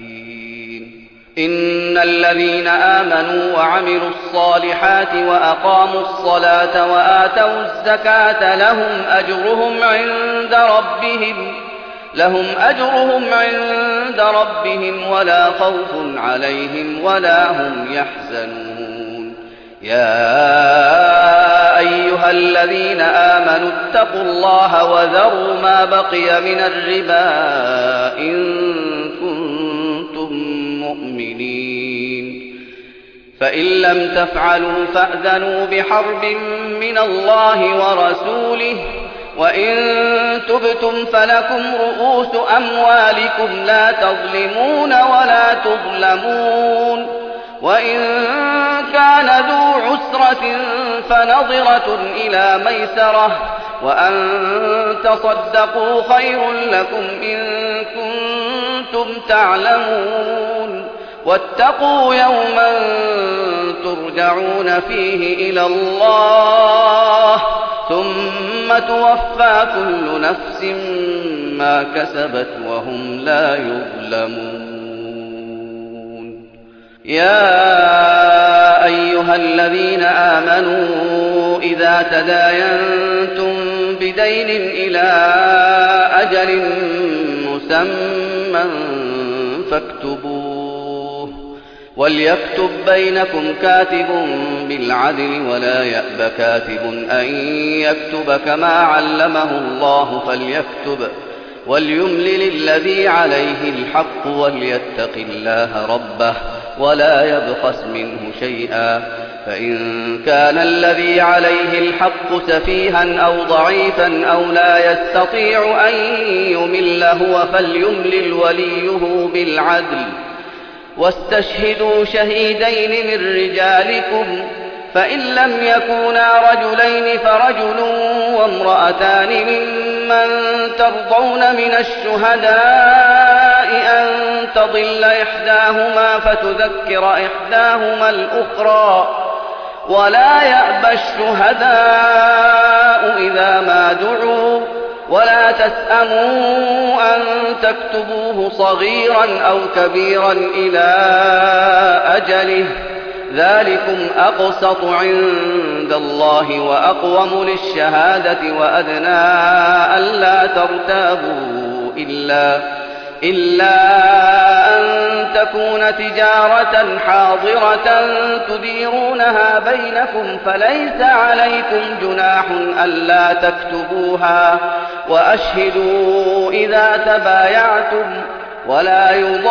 إن الذين آمنوا وعملوا الصالحات وأقاموا الصلاة وآتوا الزكاة لهم أجرهم عند ربهم لهم أجرهم عند ربهم ولا خوف عليهم ولا هم يحزنون. يا أيها الذين آمنوا اتقوا الله وذروا ما بقي من الربا إن كنتم مؤمنين، فإن لم تفعلوا فأذنوا بحرب من الله ورسوله، وإن تبتم فلكم رؤوس أموالكم لا تظلمون ولا تظلمون، وإن كان ذو عسرة فنظرة إلى ميسرة، وأن تصدقوا خير لكم إن كنتم تعلمون. واتقوا يوما ترجعون فيه إلى الله ثم توفى كل نفس ما كسبت وهم لا يظلمون. يا أيها الذين آمنوا إذا تداينتم بدين إلى أجل مسمى فاكتبوه، وليكتب بينكم كاتب بالعدل ولا يأب كاتب أن يكتب كما علمه الله فليكتب، وليملل الذي عليه الحق وليتق الله ربه ولا يبخس منه شيئا، فإن كان الذي عليه الحق سفيها أو ضعيفا أو لا يستطيع أن يمل هو فليملل وليه بالعدل، واستشهدوا شهيدين من رجالكم، فإن لم يكونا رجلين فرجل وامرأتان ممن ترضون من الشهداء أن تضل إحداهما فتذكر إحداهما الأخرى، ولا يأبى الشهداء إذا ما دعوا، ولا تسأموا أن تكتبوه صغيرا أو كبيرا إلى أجله، ذلكم أقسط عند الله وأقوم للشهادة وأدنى ألا ترتابوا إلا, إلا أن تكون تجارة حاضرة تديرونها بينكم فليس عليكم جناح ألا تكتبوها، وأشهدوا إذا تبايعتم، ولا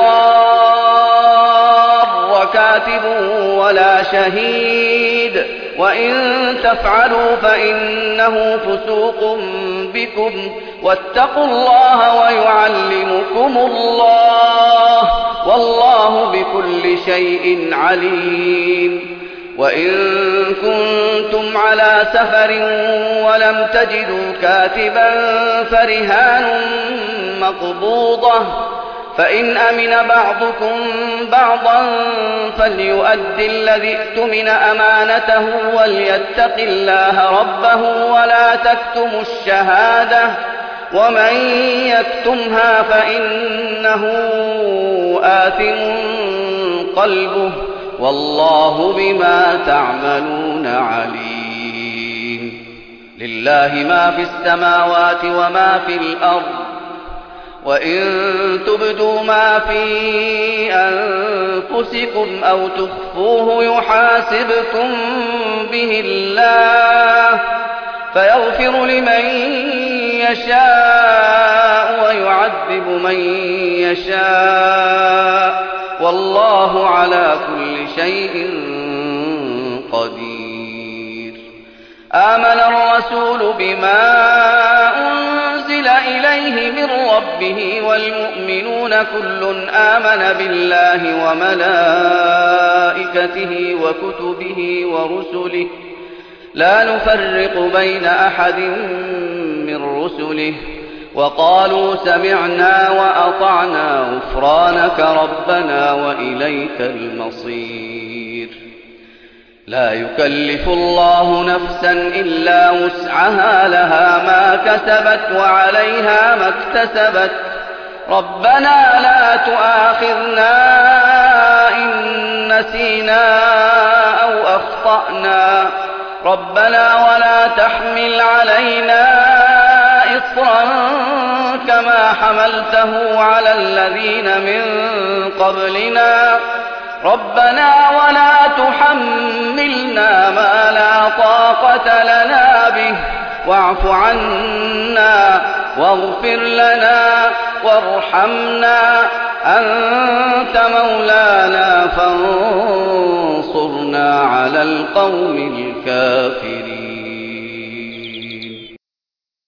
يضار كاتب ولا شهيد، وإن تفعلوا فإنه فسوق بكم، واتقوا الله ويعلمكم الله والله بكل شيء عليم. وإن كنتم على سفر ولم تجدوا كاتبا فرهان مقبوضة، فإن أمن بعضكم بعضا فليؤد الذي اؤتمن أمانته وليتق الله ربه ولا تكتموا الشهادة ومن يكتمها فإنه آثم قلبه والله بما تعملون عليم. لله ما في السماوات وما في الأرض وإن تبدوا ما في أنفسكم أو تخفوه يحاسبكم به الله فيغفر لمن يشاء ويعذب من يشاء والله على كل شيء قدير. آمن الرسول بما أنزل إليه من ربه والمؤمنون كل آمن بالله وملائكته وكتبه ورسله لا نفرق بين أحد من رسله وقالوا سمعنا وأطعنا غفرانك ربنا وإليك المصير. لا يكلف الله نفسا إلا وسعها لها ما كسبت وعليها ما اكتسبت ربنا لا تؤاخذنا إن نسينا أو أخطأنا ربنا ولا تحمل علينا إصرا كما حملته على الذين من قبلنا ربنا ولا تحملنا ما لا طاقة لنا به واعف عنا واغفر لنا وارحمنا أنت مولانا فانصرنا على القوم الكافرين.